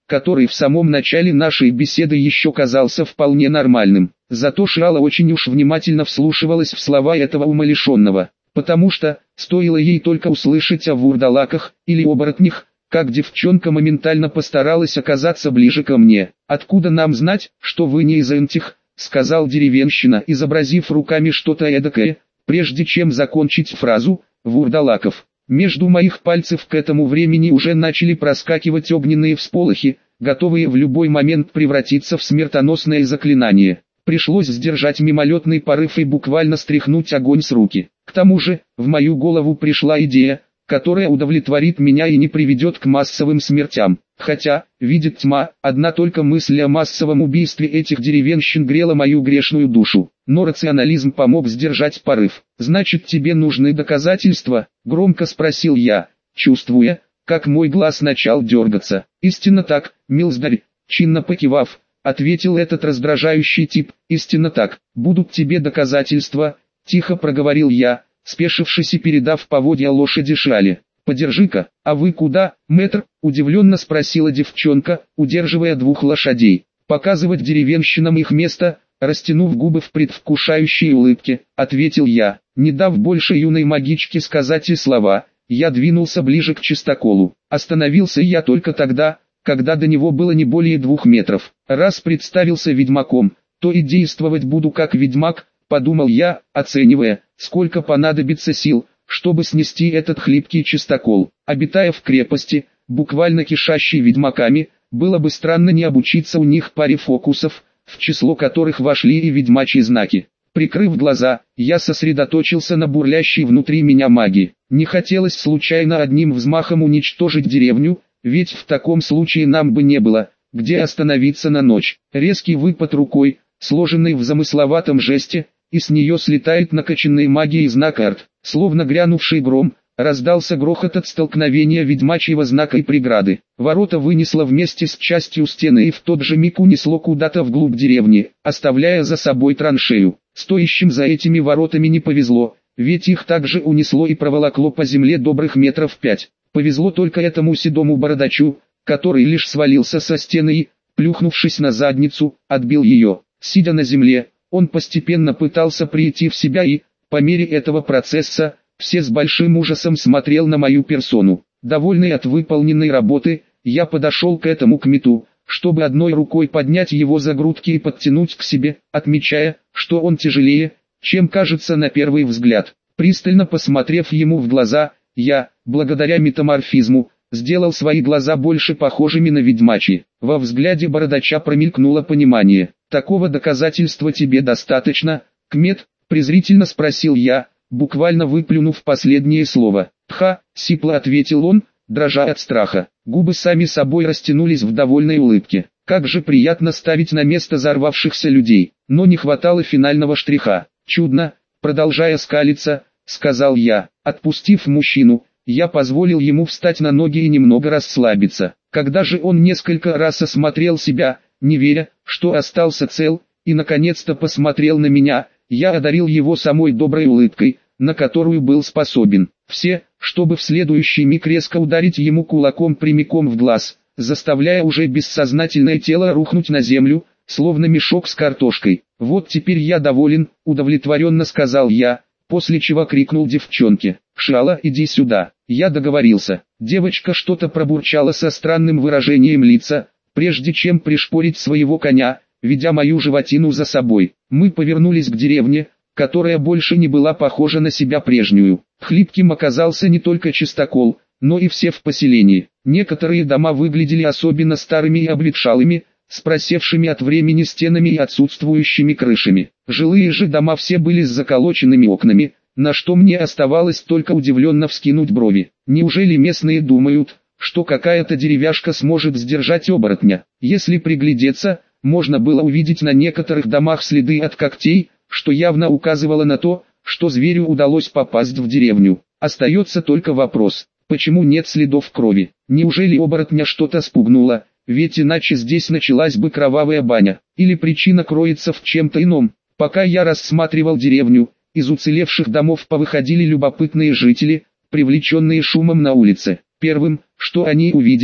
который в самом начале нашей беседы еще казался вполне нормальным. Зато Шиала очень уж внимательно вслушивалась в слова этого умалишенного, потому что, стоило ей только услышать о вурдалаках или оборотнях, как девчонка моментально постаралась оказаться ближе ко мне. «Откуда нам знать, что вы не из этих?» — сказал деревенщина, изобразив руками что-то эдакое, прежде чем закончить фразу «вурдалаков». Между моих пальцев к этому времени уже начали проскакивать огненные всполохи, готовые в любой момент превратиться в смертоносное заклинание. Пришлось сдержать мимолетный порыв и буквально стряхнуть огонь с руки. К тому же, в мою голову пришла идея, которая удовлетворит меня и не приведет к массовым смертям. Хотя, видит тьма, одна только мысль о массовом убийстве этих деревенщин грела мою грешную душу. Но рационализм помог сдержать порыв. «Значит, тебе нужны доказательства?» — громко спросил я, чувствуя, как мой глаз начал дергаться. «Истинно так, милздарь», — чинно покивав, ответил этот раздражающий тип. «Истинно так, будут тебе доказательства», — тихо проговорил я, спешившись и передав поводья лошади Шиале. «Подержи-ка, а вы куда, мэтр?» — удивленно спросила девчонка, удерживая двух лошадей. «Показывать деревенщинам их место», — растянув губы в предвкушающей улыбке, ответил я. Не дав больше юной магичке сказать и слова, я двинулся ближе к чистоколу. Остановился я только тогда, когда до него было не более 2 метров. Раз представился ведьмаком, то и действовать буду как ведьмак, подумал я, оценивая, сколько понадобится сил, чтобы снести этот хлипкий чистокол. Обитая в крепости, буквально кишащей ведьмаками, было бы странно не обучиться у них паре фокусов, в число которых вошли и ведьмачьи знаки. Прикрыв глаза, я сосредоточился на бурлящей внутри меня магии. Не хотелось случайно одним взмахом уничтожить деревню, ведь в таком случае нам бы не было, где остановиться на ночь. Резкий выпад рукой, сложенный в замысловатом жесте, и с нее слетает накачанный магией знак арт. Словно грянувший гром, раздался грохот от столкновения ведьмачьего знака и преграды. Ворота вынесло вместе с частью стены и в тот же миг унесло куда-то вглубь деревни, оставляя за собой траншею. Стоящим за этими воротами не повезло, ведь их также унесло и проволокло по земле добрых метров 5. Повезло только этому седому бородачу, который лишь свалился со стены и, плюхнувшись на задницу, отбил ее. Сидя на земле, он постепенно пытался прийти в себя и, по мере этого процесса, все с большим ужасом смотрел на мою персону. Довольный от выполненной работы, я подошел к этому кмету, чтобы одной рукой поднять его за грудки и подтянуть к себе, отмечая, что он тяжелее, чем кажется на первый взгляд. Пристально посмотрев ему в глаза, я, благодаря метаморфизму, сделал свои глаза больше похожими на ведьмачьи. Во взгляде бородача промелькнуло понимание. «Такого доказательства тебе достаточно, кмет?» — презрительно спросил я, буквально выплюнув последнее слово. «Пха», — сипло ответил он, дрожа от страха. Губы сами собой растянулись в довольной улыбке. Как же приятно ставить на место взорвавшихся людей, но не хватало финального штриха. «Чудно», — продолжая скалиться, сказал я. Отпустив мужчину, я позволил ему встать на ноги и немного расслабиться. Когда же он несколько раз осмотрел себя, не веря, что остался цел, и наконец-то посмотрел на меня, я одарил его самой доброй улыбкой, на которую был способен. Все, чтобы в следующий миг резко ударить ему кулаком прямиком в глаз, заставляя уже бессознательное тело рухнуть на землю, словно мешок с картошкой. «Вот теперь я доволен», — удовлетворенно сказал я, после чего крикнул девчонке: «Шиала, иди сюда». Я договорился. Девочка что-то пробурчала со странным выражением лица, прежде чем пришпорить своего коня, ведя мою животину за собой. Мы повернулись к деревне, которая больше не была похожа на себя прежнюю. Хлипким оказался не только чистокол, но и все в поселении. Некоторые дома выглядели особенно старыми и обветшалыми, с просевшими от времени стенами и отсутствующими крышами. Жилые же дома все были с заколоченными окнами, на что мне оставалось только удивленно вскинуть брови. Неужели местные думают, что какая-то деревяшка сможет сдержать оборотня? Если приглядеться, можно было увидеть на некоторых домах следы от когтей, что явно указывало на то, что зверю удалось попасть в деревню. Остается только вопрос, почему нет следов крови? Неужели оборотня что-то спугнуло? Ведь иначе здесь началась бы кровавая баня. Или причина кроется в чем-то ином. Пока я рассматривал деревню, из уцелевших домов повыходили любопытные жители, привлеченные шумом на улице. Первым, что они увидели,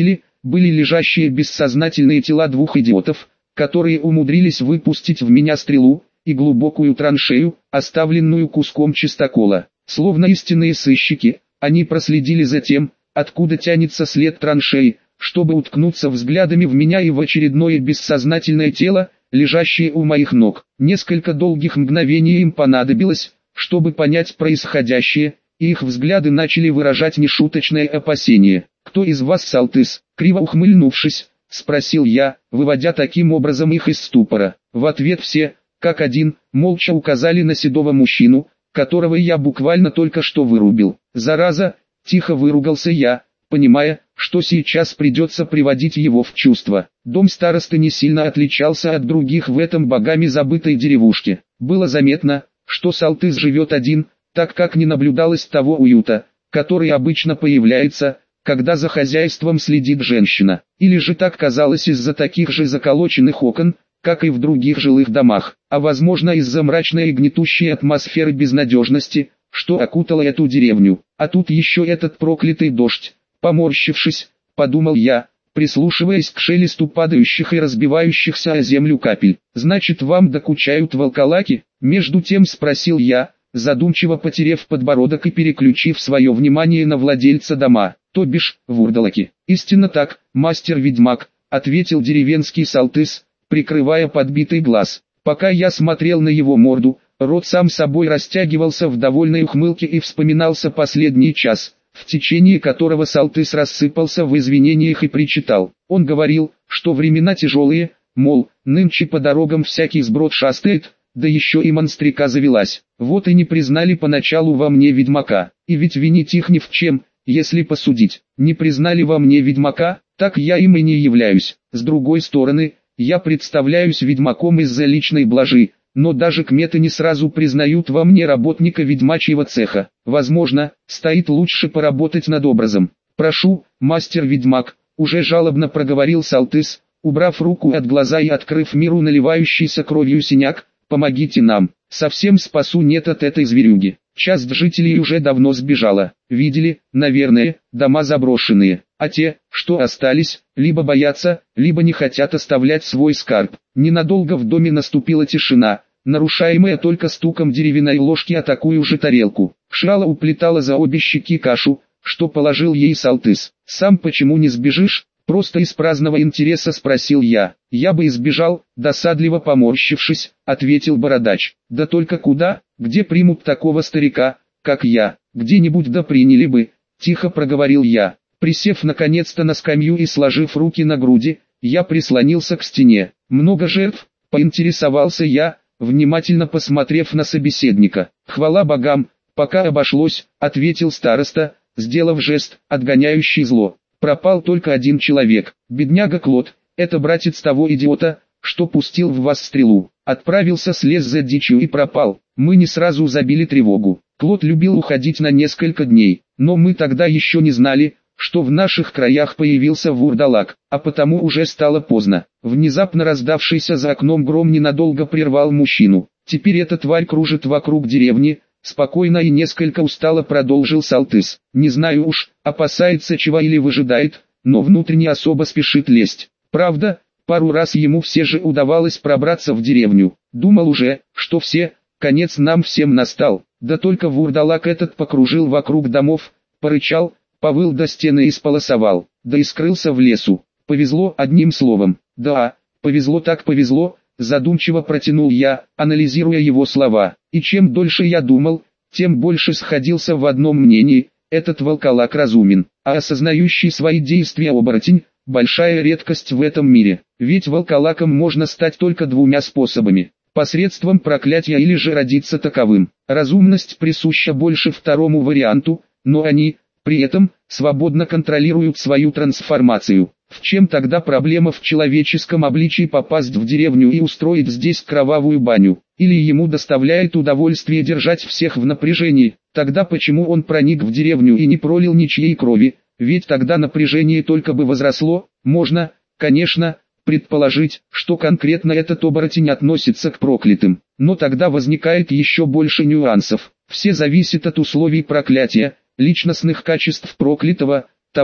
были лежащие бессознательные тела двух идиотов, которые умудрились выпустить в меня стрелу и глубокую траншею, оставленную куском чистокола. Словно истинные сыщики, они проследили за тем, откуда тянется след траншеи, чтобы уткнуться взглядами в меня и в очередное бессознательное тело, лежащее у моих ног. Несколько долгих мгновений им понадобилось, чтобы понять происходящее, и их взгляды начали выражать нешуточное опасение. «Кто из вас Салтыс?» Криво ухмыльнувшись, спросил я, выводя таким образом их из ступора. В ответ все, как один, молча указали на седого мужчину, которого я буквально только что вырубил. «Зараза!» — тихо выругался я, понимая, что сейчас придется приводить его в чувство. Дом старосты не сильно отличался от других в этом богами забытой деревушке. Было заметно, что Салтыс живет один, так как не наблюдалось того уюта, который обычно появляется, когда за хозяйством следит женщина. Или же так казалось из-за таких же заколоченных окон, как и в других жилых домах, а возможно из-за мрачной и гнетущей атмосферы безнадежности, что окутала эту деревню. А тут еще этот проклятый дождь. Поморщившись, подумал я, прислушиваясь к шелесту падающих и разбивающихся о землю капель. «Значит, вам докучают волколаки?» Между тем спросил я, задумчиво потерев подбородок и переключив свое внимание на владельца дома, то бишь, вурдалаки. «Истинно так, мастер-ведьмак», — ответил деревенский Салтыс, прикрывая подбитый глаз. Пока я смотрел на его морду, рот сам собой растягивался в довольной ухмылке и вспоминался последний час, в течение которого Салтыс рассыпался в извинениях и причитал. Он говорил, что времена тяжелые, мол, нынче по дорогам всякий сброд шастает, да еще и монстрика завелась. Вот и не признали поначалу во мне ведьмака, и ведь винить их ни в чем, если посудить. Не признали во мне ведьмака, так я им и не являюсь. С другой стороны, я представляюсь ведьмаком из-за личной блажи, но даже кметы не сразу признают во мне работника ведьмачьего цеха. Возможно, стоит лучше поработать над образом. «Прошу, мастер-ведьмак», — уже жалобно проговорил Салтыс, убрав руку от глаза и открыв миру наливающийся кровью синяк, «помогите нам, совсем спасу нет от этой зверюги». Часть жителей уже давно сбежала, видели, наверное, дома заброшенные, а те, что остались, либо боятся, либо не хотят оставлять свой скарб. Ненадолго в доме наступила тишина, нарушаемая только стуком деревянной ложки о такую же тарелку. Шрала уплетала за обе щеки кашу, что положил ей Салтыс. «Сам почему не сбежишь?» Просто из праздного интереса спросил я. «Я бы избежал», досадливо поморщившись, ответил бородач. «Да только куда, где примут такого старика, как я? Где-нибудь да приняли бы», тихо проговорил я. Присев наконец-то на скамью и сложив руки на груди, я прислонился к стене. «Много жертв?» поинтересовался я, внимательно посмотрев на собеседника. «Хвала богам, пока обошлось», ответил староста, сделав жест, отгоняющий зло. «Пропал только один человек, бедняга Клод, это братец того идиота, что пустил в вас стрелу. Отправился слез за дичью и пропал. Мы не сразу забили тревогу. Клод любил уходить на несколько дней, но мы тогда еще не знали, что в наших краях появился вурдалак, а потому уже стало поздно». Внезапно раздавшийся за окном гром ненадолго прервал мужчину. «Теперь эта тварь кружит вокруг деревни», спокойно и несколько устало продолжил Салтыс. «Не знаю уж, опасается чего или выжидает, но внутренне особо спешит лезть. Правда, пару раз ему все же удавалось пробраться в деревню. Думал уже, что все, конец нам всем настал. Да только вурдалак этот покружил вокруг домов, порычал, повыл до стены и сполосовал, да и скрылся в лесу. Повезло, одним словом». «Да, повезло так повезло», задумчиво протянул я, анализируя его слова. И чем дольше я думал, тем больше сходился в одном мнении: этот волколак разумен, а осознающий свои действия оборотень – большая редкость в этом мире. Ведь волколаком можно стать только двумя способами: посредством проклятия или же родиться таковым. Разумность присуща больше второму варианту, но они, при этом, свободно контролируют свою трансформацию. В чем тогда проблема в человеческом обличии попасть в деревню и устроить здесь кровавую баню? Или ему доставляет удовольствие держать всех в напряжении? Тогда почему он проник в деревню и не пролил ничьей крови? Ведь тогда напряжение только бы возросло. Можно, конечно, предположить, что конкретно этот оборотень относится к проклятым. Но тогда возникает еще больше нюансов. Все зависит от условий проклятия, личностных качеств проклятого, того,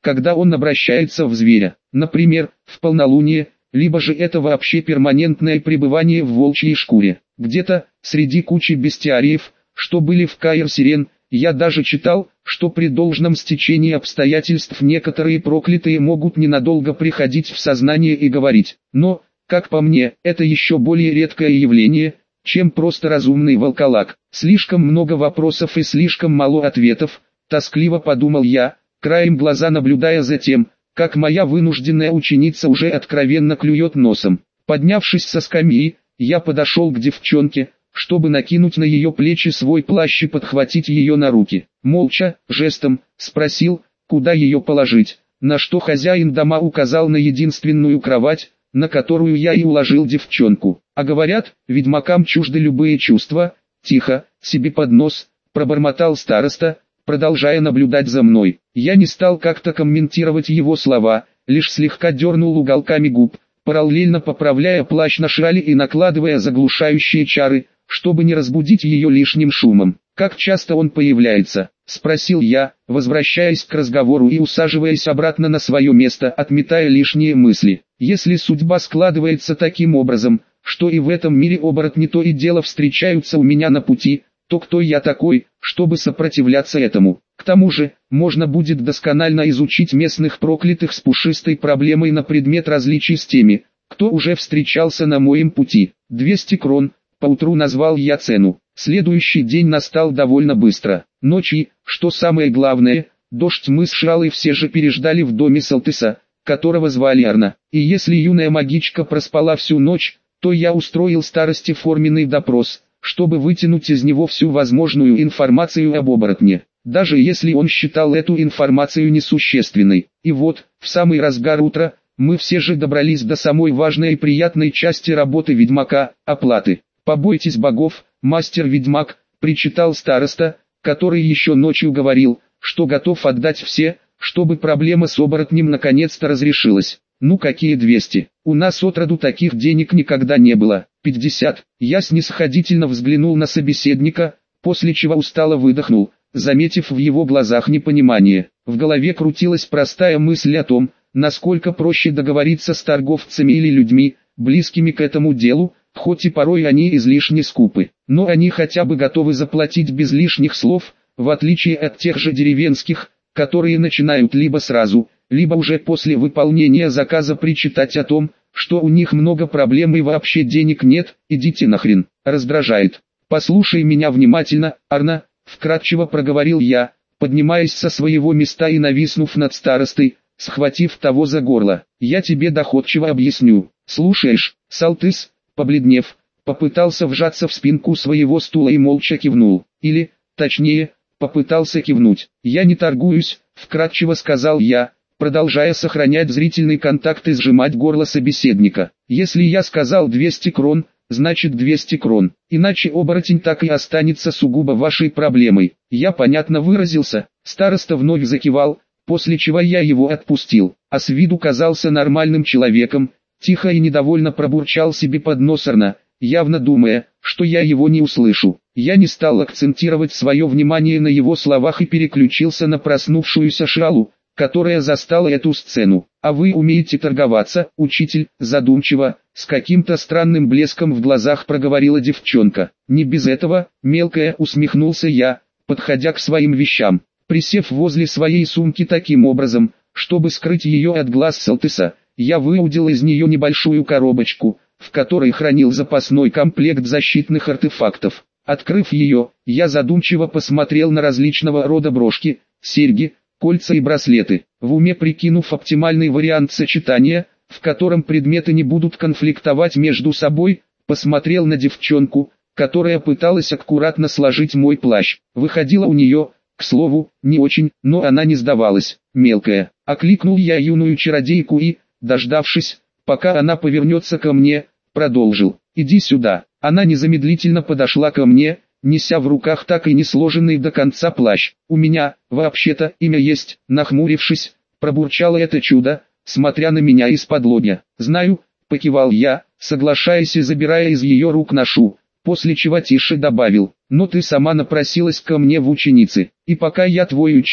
когда он обращается в зверя, например, в полнолуние, либо же это вообще перманентное пребывание в волчьей шкуре. Где-то, среди кучи бестиариев, что были в Каир-Сирен, я даже читал, что при должном стечении обстоятельств некоторые проклятые могут ненадолго приходить в сознание и говорить. Но, как по мне, это еще более редкое явление, чем просто разумный волколак. Слишком много вопросов и слишком мало ответов, тоскливо подумал я, краем глаза наблюдая за тем, как моя вынужденная ученица уже откровенно клюет носом. Поднявшись со скамьи, я подошел к девчонке, чтобы накинуть на ее плечи свой плащ и подхватить ее на руки. Молча, жестом, спросил, куда ее положить, на что хозяин дома указал на единственную кровать, на которую я и уложил девчонку. А говорят, ведьмакам чужды любые чувства. Тихо, себе под нос, пробормотал староста, продолжая наблюдать за мной. Я не стал как-то комментировать его слова, лишь слегка дернул уголками губ, параллельно поправляя плащ на шале и накладывая заглушающие чары, чтобы не разбудить ее лишним шумом. «Как часто он появляется?» – спросил я, возвращаясь к разговору и усаживаясь обратно на свое место, отметая лишние мысли. «Если судьба складывается таким образом, что и в этом мире оборотни то и дело встречаются у меня на пути, то кто я такой, чтобы сопротивляться этому? К тому же, можно будет досконально изучить местных проклятых с пушистой проблемой на предмет различий с теми, кто уже встречался на моем пути. 200 крон». Поутру назвал я цену. Следующий день настал довольно быстро. Ночи, что самое главное, дождь мы с Шалой все же переждали в доме Салтыса, которого звали Арна. И если юная магичка проспала всю ночь, то я устроил старости форменный допрос, чтобы вытянуть из него всю возможную информацию об оборотне, даже если он считал эту информацию несущественной. И вот, в самый разгар утра, мы все же добрались до самой важной и приятной части работы ведьмака – оплаты. «Побойтесь богов, мастер-ведьмак», – причитал староста, который еще ночью говорил, что готов отдать все, чтобы проблема с оборотнем наконец-то разрешилась. «Ну какие 200? У нас отроду таких денег никогда не было. 50. Я снисходительно взглянул на собеседника, после чего устало выдохнул, заметив в его глазах непонимание. В голове крутилась простая мысль о том, насколько проще договориться с торговцами или людьми, близкими к этому делу, хоть и порой они излишне скупы, но они хотя бы готовы заплатить без лишних слов, в отличие от тех же деревенских, которые начинают либо сразу, либо уже после выполнения заказа причитать о том, что у них много проблем и вообще денег нет, идите нахрен, раздражает. «Послушай меня внимательно, Арна», — вкратчиво проговорил я, поднимаясь со своего места и нависнув над старостой, схватив того за горло. «Я тебе доходчиво объясню. Слушаешь?» Салтыс, побледнев, попытался вжаться в спинку своего стула и молча кивнул. Или, точнее, попытался кивнуть. «Я не торгуюсь», — вкратчиво сказал я, продолжая сохранять зрительный контакт и сжимать горло собеседника. «Если я сказал 200 крон, значит 200 крон, иначе оборотень так и останется сугубо вашей проблемой». Я понятно выразился. Староста вновь закивал, после чего я его отпустил, а с виду казался нормальным человеком. Тихо и недовольно пробурчал себе под нос Арна, явно думая, что я его не услышу. Я не стал акцентировать свое внимание на его словах и переключился на проснувшуюся Шалу, которая застала эту сцену. «А вы умеете торговаться, учитель?» Задумчиво, с каким-то странным блеском в глазах проговорила девчонка. «Не без этого, мелкая», усмехнулся я, подходя к своим вещам. Присев возле своей сумки таким образом, чтобы скрыть ее от глаз Салтыса, я выудил из нее небольшую коробочку, в которой хранил запасной комплект защитных артефактов. Открыв ее, я задумчиво посмотрел на различного рода брошки, серьги, кольца и браслеты, в уме прикинув оптимальный вариант сочетания, в котором предметы не будут конфликтовать между собой, посмотрел на девчонку, которая пыталась аккуратно сложить мой плащ. Выходила у нее, к слову, не очень, но она не сдавалась. «Мелкая», окликнул я юную чародейку и, дождавшись, пока она повернется ко мне, продолжил. «Иди сюда». Она незамедлительно подошла ко мне, неся в руках так и не сложенный до конца плащ. «У меня, вообще-то, имя есть», нахмурившись, пробурчало это чудо, смотря на меня из-под-лобья. «Знаю», покивал я, соглашаясь и забирая из ее рук ношу, после чего тише добавил. «Но ты сама напросилась ко мне в ученицы, и пока я твой учитель,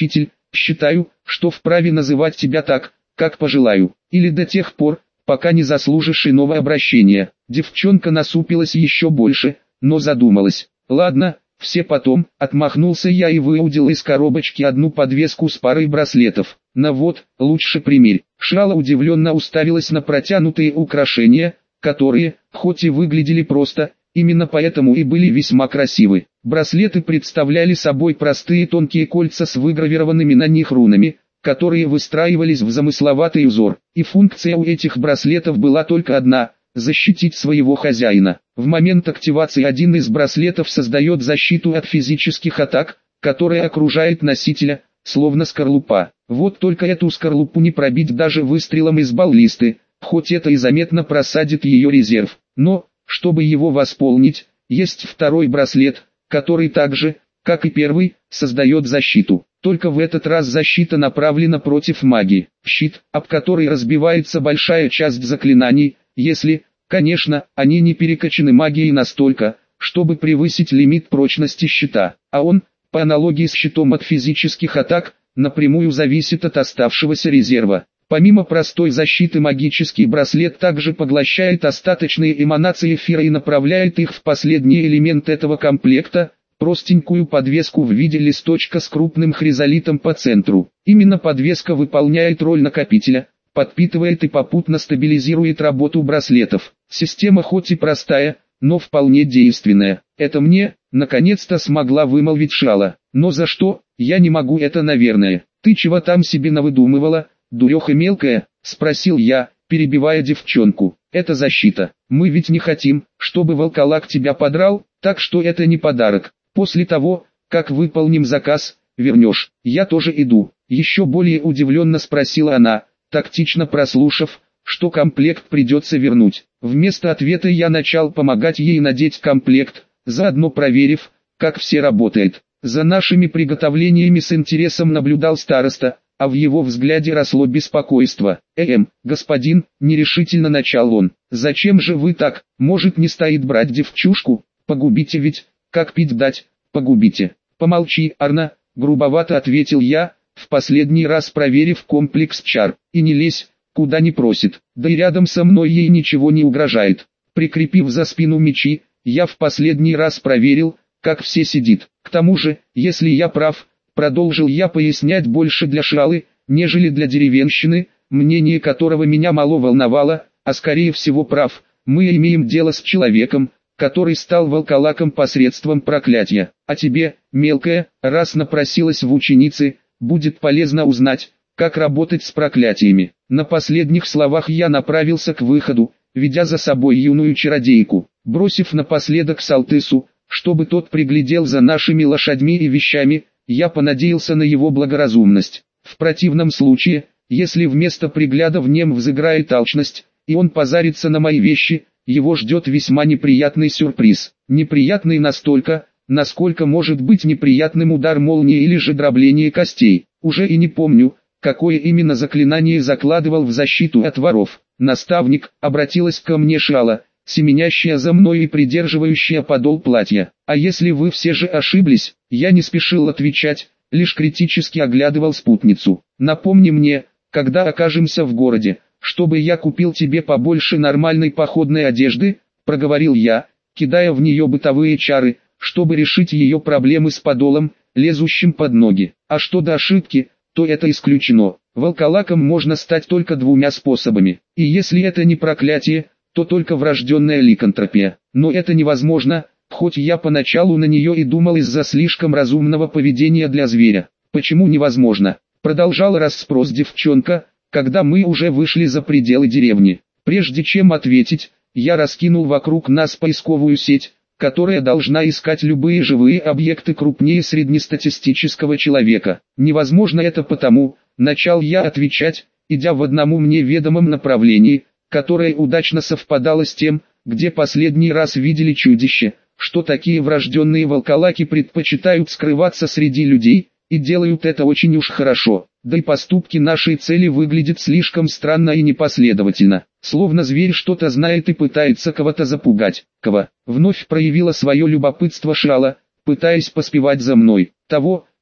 Считаю, что вправе называть тебя так, как пожелаю, или до тех пор, пока не заслужишь иного обращения. Девчонка насупилась еще больше, но задумалась. Ладно, все потом, отмахнулся я и выудил из коробочки одну подвеску с парой браслетов. На вот, лучше примерь. Шала удивленно уставилась на протянутые украшения, которые, хоть и выглядели просто, именно поэтому и были весьма красивы. Браслеты представляли собой простые тонкие кольца с выгравированными на них рунами, которые выстраивались в замысловатый узор. И функция у этих браслетов была только одна – защитить своего хозяина. В момент активации один из браслетов создает защиту от физических атак, которая окружает носителя, словно скорлупа. Вот только эту скорлупу не пробить даже выстрелом из баллисты, хоть это и заметно просадит ее резерв. Но, чтобы его восполнить, есть второй браслет, который также, как и первый, создает защиту. Только в этот раз защита направлена против магии. Щит, об который разбивается большая часть заклинаний, если, конечно, они не перекачаны магией настолько, чтобы превысить лимит прочности щита. А он, по аналогии с щитом от физических атак, напрямую зависит от оставшегося резерва. Помимо простой защиты, магический браслет также поглощает остаточные эманации эфира и направляет их в последний элемент этого комплекта, простенькую подвеску в виде листочка с крупным хризолитом по центру. Именно подвеска выполняет роль накопителя, подпитывает и попутно стабилизирует работу браслетов. Система хоть и простая, но вполне действенная. Это мне, наконец-то смогла вымолвить Шала. Но за что, я не могу это, наверное. Ты чего там себе навыдумывала, дуреха мелкая? Спросил я, перебивая девчонку. Это защита. Мы ведь не хотим, чтобы волколак тебя подрал, так что это не подарок. После того, как выполним заказ, вернешь. Я тоже иду. Еще более удивленно спросила она, тактично прослушав, что комплект придется вернуть. Вместо ответа я начал помогать ей надеть комплект, заодно проверив, как все работает. За нашими приготовлениями с интересом наблюдал староста, а в его взгляде росло беспокойство. Господин, нерешительно начал он, зачем же вы так, может не стоит брать девчушку, погубите ведь, как пить дать, погубите. Помолчи, Арна, грубовато ответил я, в последний раз проверив комплекс чар, и не лезь, куда не просит, да и рядом со мной ей ничего не угрожает. Прикрепив за спину мечи, я в последний раз проверил, как все сидит. К тому же, если я прав, продолжил я пояснять больше для Шалы, нежели для деревенщины, мнение которого меня мало волновало, а скорее всего прав, мы имеем дело с человеком, который стал волколаком посредством проклятия. А тебе, мелкая, раз напросилась в ученицы, будет полезно узнать, как работать с проклятиями. На последних словах я направился к выходу, ведя за собой юную чародейку, бросив напоследок Салтысу, чтобы тот приглядел за нашими лошадьми и вещами, я понадеялся на его благоразумность. В противном случае, если вместо пригляда в нем взыграет алчность, и он позарится на мои вещи, его ждет весьма неприятный сюрприз. Неприятный настолько, насколько может быть неприятным удар молнии или же дробление костей. Уже и не помню, какое именно заклинание закладывал в защиту от воров. Наставник, обратилась ко мне Шала, семенящая за мной и придерживающая подол платья. А если вы все же ошиблись? Я не спешил отвечать, лишь критически оглядывал спутницу. Напомни мне, когда окажемся в городе, чтобы я купил тебе побольше нормальной походной одежды, проговорил я, кидая в нее бытовые чары, чтобы решить ее проблемы с подолом, лезущим под ноги. А что до ошибки, то это исключено. Волколаком можно стать только двумя способами. И если это не проклятие, то только врожденная ликантропия. Но это невозможно, хоть я поначалу на нее и думал из-за слишком разумного поведения для зверя. Почему невозможно? Продолжал расспрос девчонка, когда мы уже вышли за пределы деревни. Прежде чем ответить, я раскинул вокруг нас поисковую сеть, которая должна искать любые живые объекты крупнее среднестатистического человека. Невозможно это потому, начал я отвечать, идя в одному мне ведомом направлении, которое удачно совпадало с тем, где последний раз видели чудище, что такие врожденные волколаки предпочитают скрываться среди людей, и делают это очень уж хорошо. Да и поступки нашей цели выглядят слишком странно и непоследовательно, словно зверь что-то знает и пытается кого-то запугать. Вновь проявила свое любопытство Шала, пытаясь поспевать за мной. Того,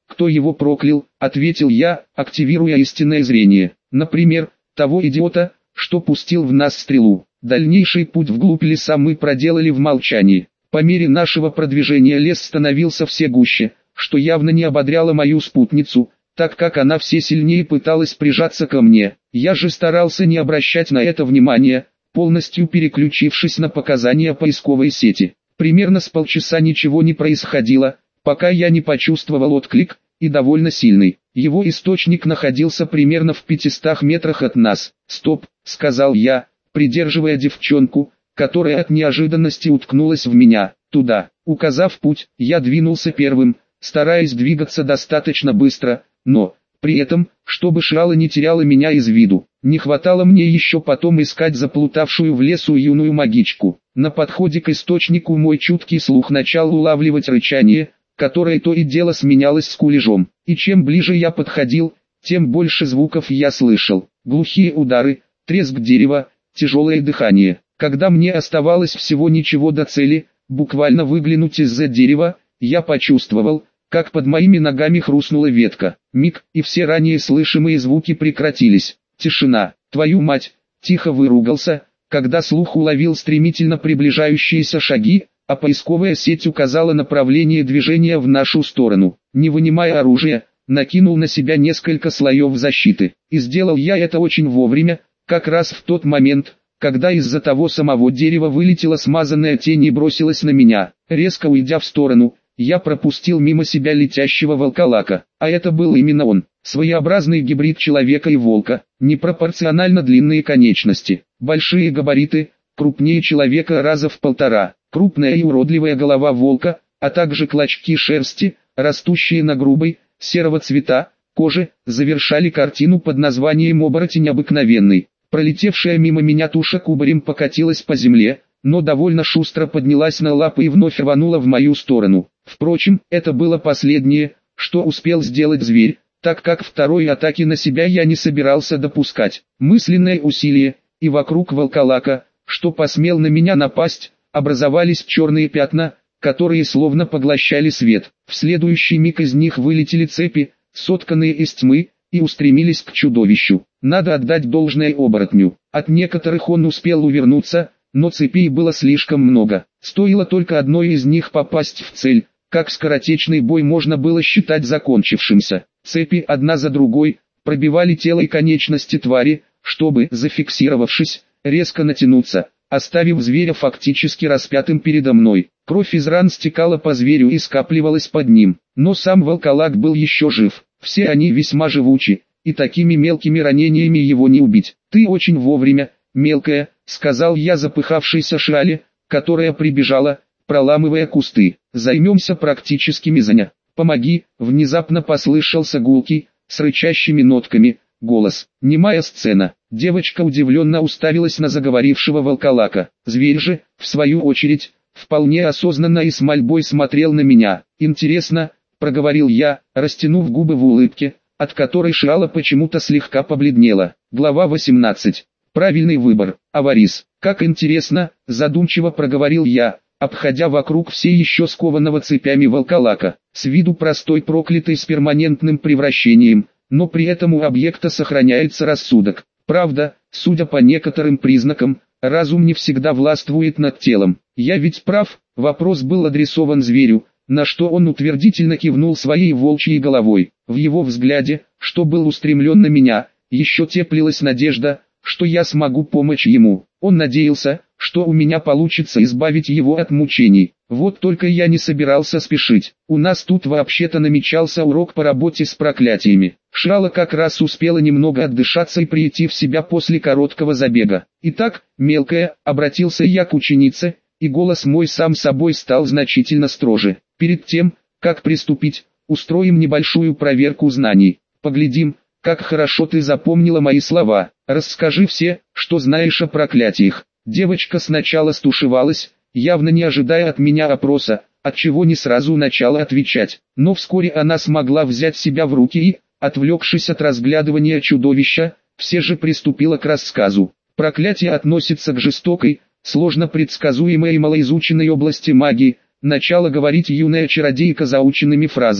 кто его проклял, ответил я, активируя истинное зрение. Например, того идиота, что пустил в нас стрелу. Дальнейший путь вглубь леса мы проделали в молчании. По мере нашего продвижения лес становился все гуще, что явно не ободряло мою спутницу, так как она все сильнее пыталась прижаться ко мне. Я же старался не обращать на это внимания, полностью переключившись на показания поисковой сети. Примерно с полчаса ничего не происходило, пока я не почувствовал отклик, и довольно сильный. Его источник находился примерно в 500 метрах от нас. «Стоп», — сказал я, придерживая девчонку, которая от неожиданности уткнулась в меня. «Туда». Указав путь, я двинулся первым, стараясь двигаться достаточно быстро, но, при этом, чтобы Шиала не теряла меня из виду. Не хватало мне еще потом искать заплутавшую в лесу юную магичку. На подходе к источнику мой чуткий слух начал улавливать рычание, которое то и дело сменялось скулежом. И чем ближе я подходил, тем больше звуков я слышал. Глухие удары, треск дерева, тяжелое дыхание. Когда мне оставалось всего ничего до цели, буквально выглянуть из-за дерева, я почувствовал, как под моими ногами хрустнула ветка. Миг, и все ранее слышимые звуки прекратились. Тишина. «Твою мать!» — тихо выругался, когда слух уловил стремительно приближающиеся шаги, а поисковая сеть указала направление движения в нашу сторону. Не вынимая оружия, накинул на себя несколько слоев защиты. И сделал я это очень вовремя, как раз в тот момент, когда из-за того самого дерева вылетела смазанная тень и бросилась на меня. Резко уйдя в сторону, я пропустил мимо себя летящего волколака. А это был именно он. Своеобразный гибрид человека и волка, непропорционально длинные конечности, большие габариты, крупнее человека раза в 1,5, крупная и уродливая голова волка, а также клочки шерсти, растущие на грубой, серого цвета, коже, завершали картину под названием «Оборотень обыкновенный». Пролетевшая мимо меня туша кубарем покатилась по земле, но довольно шустро поднялась на лапы и вновь рванула в мою сторону. Впрочем, это было последнее, что успел сделать зверь, так как второй атаки на себя я не собирался допускать. Мысленное усилие, и вокруг волколака, что посмел на меня напасть, образовались черные пятна, которые словно поглощали свет. В следующий миг из них вылетели цепи, сотканные из тьмы, и устремились к чудовищу. Надо отдать должное оборотню. От некоторых он успел увернуться, но цепей было слишком много. Стоило только одной из них попасть в цель, как скоротечный бой можно было считать закончившимся. Цепи одна за другой пробивали тело и конечности твари, чтобы, зафиксировавшись, резко натянуться, оставив зверя фактически распятым передо мной. Кровь из ран стекала по зверю и скапливалась под ним, но сам волколак был еще жив. Все они весьма живучи, и такими мелкими ранениями его не убить. «Ты очень вовремя, мелкая», — сказал я запыхавшейся Шиале, которая прибежала, проламывая кусты. «Займемся практическими заня. Помоги», — внезапно послышался гулкий, с рычащими нотками, голос. Немая сцена. Девочка удивленно уставилась на заговорившего волколака. Зверь же, в свою очередь, вполне осознанно и с мольбой смотрел на меня. «Интересно», — проговорил я, растянув губы в улыбке, от которой Шиала почему-то слегка побледнела. Глава 18. Правильный выбор. Аварис. «Как интересно», — задумчиво проговорил я, обходя вокруг все еще скованного цепями волколака. С виду простой проклятый с перманентным превращением, но при этом у объекта сохраняется рассудок. Правда, судя по некоторым признакам, разум не всегда властвует над телом. Я ведь прав, вопрос был адресован зверю, на что он утвердительно кивнул своей волчьей головой. В его взгляде, что был устремлен на меня, еще теплилась надежда, что я смогу помочь ему. Он надеялся, что у меня получится избавить его от мучений. Вот только я не собирался спешить. У нас тут вообще-то намечался урок по работе с проклятиями. Шиала как раз успела немного отдышаться и прийти в себя после короткого забега. «Итак, мелкая», — обратился я к ученице, и голос мой сам собой стал значительно строже. «Перед тем, как приступить, устроим небольшую проверку знаний. Поглядим, как хорошо ты запомнила мои слова. Расскажи все, что знаешь о проклятиях». Девочка сначала стушевалась, явно не ожидая от меня опроса, отчего не сразу начала отвечать. Но вскоре она смогла взять себя в руки и, отвлекшись от разглядывания чудовища, все же приступила к рассказу. Проклятие относится к жестокой, сложно предсказуемой и малоизученной области магии. Начала говорить юная чародейка заученными фразами.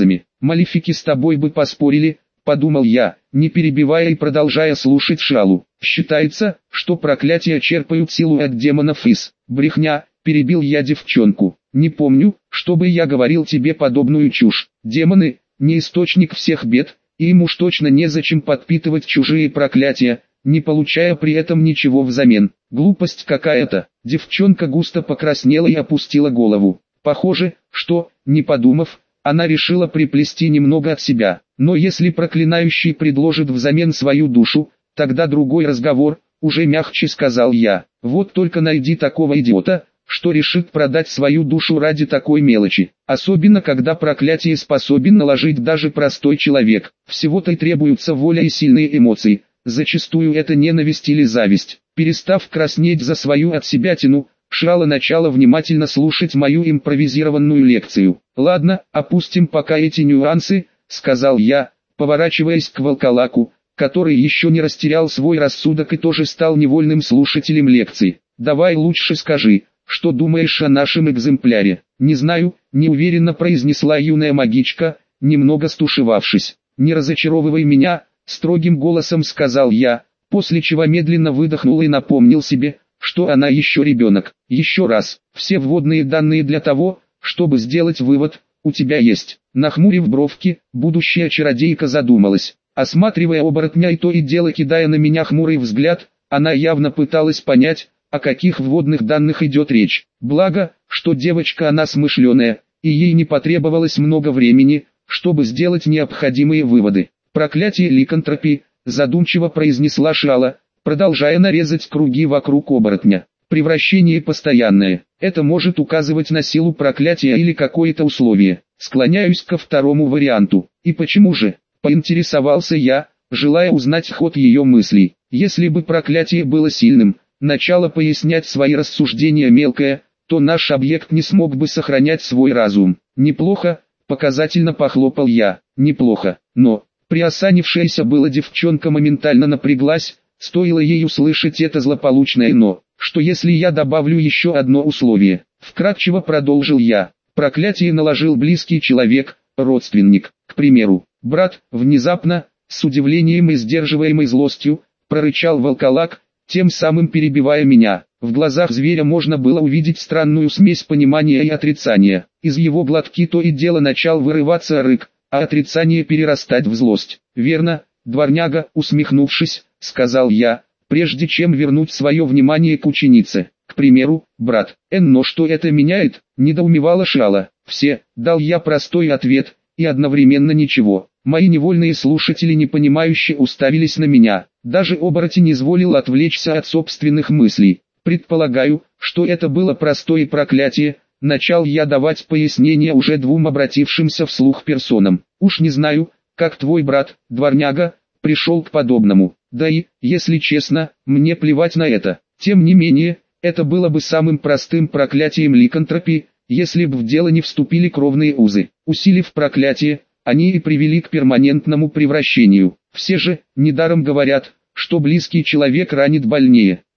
Малефики с тобой бы поспорили, подумал я, не перебивая и продолжая слушать Шалу. Считается, что проклятия черпают силу от демонов из брехня, перебил я девчонку. Не помню, чтобы я говорил тебе подобную чушь. Демоны – не источник всех бед, и им уж точно незачем подпитывать чужие проклятия, не получая при этом ничего взамен. Глупость какая-то. Девчонка густо покраснела и опустила голову. Похоже, что, не подумав, она решила приплести немного от себя. Но если проклинающий предложит взамен свою душу, тогда другой разговор, уже мягче сказал я. Вот только найди такого идиота, что решит продать свою душу ради такой мелочи. Особенно когда проклятие способен наложить даже простой человек. Всего-то и требуются воля и сильные эмоции. Зачастую это ненависть или зависть. Перестав краснеть за свою отсебятину, Шала начала внимательно слушать мою импровизированную лекцию. «Ладно, опустим пока эти нюансы», — сказал я, поворачиваясь к волколаку, который еще не растерял свой рассудок и тоже стал невольным слушателем лекции. «Давай лучше скажи, что думаешь о нашем экземпляре?» «Не знаю», — неуверенно произнесла юная магичка, немного стушевавшись. «Не разочаровывай меня», — строгим голосом сказал я, после чего медленно выдохнул и напомнил себе, что она еще ребенок. «Еще раз, все вводные данные для того, чтобы сделать вывод, у тебя есть». Нахмурив бровки, будущая чародейка задумалась. Осматривая оборотня и то и дело кидая на меня хмурый взгляд, она явно пыталась понять, о каких вводных данных идет речь. Благо, что девочка она смышленая, и ей не потребовалось много времени, чтобы сделать необходимые выводы. «Проклятие ликантропии», задумчиво произнесла Шала, продолжая нарезать круги вокруг оборотня. «Превращение постоянное. Это может указывать на силу проклятия или какое-то условие. Склоняюсь ко второму варианту. И почему же?» Поинтересовался я, желая узнать ход ее мыслей. Если бы проклятие было сильным, начало пояснять свои рассуждения мелкое, то наш объект не смог бы сохранять свой разум. «Неплохо», показательно похлопал я. «Неплохо, но...» Приосанившаяся была девчонка моментально напряглась, стоило ей услышать это злополучное «но». «Что если я добавлю еще одно условие?» Вкратчиво продолжил я. «Проклятие наложил близкий человек, родственник, к примеру, брат». Внезапно, с удивлением и сдерживаемой злостью, прорычал волколак, тем самым перебивая меня. В глазах зверя можно было увидеть странную смесь понимания и отрицания. Из его глотки то и дело начал вырываться рык, а отрицание перерастать в злость. «Верно, дворняга», усмехнувшись, сказал я, прежде чем вернуть свое внимание к ученице. «К примеру, брат, но что это меняет?» Недоумевала Шала. «Все», дал я простой ответ, и одновременно ничего. Мои невольные слушатели непонимающе уставились на меня. Даже оборотень изволил отвлечься от собственных мыслей. «Предполагаю, что это было простое проклятие», начал я давать пояснения уже двум обратившимся вслух персонам. «Уж не знаю, как твой брат, дворняга, пришел к подобному. Да и, если честно, мне плевать на это. Тем не менее, это было бы самым простым проклятием ликантропии, если бы в дело не вступили кровные узы. Усилив проклятие, они и привели к перманентному превращению. Все же, недаром говорят, что близкий человек ранит больнее.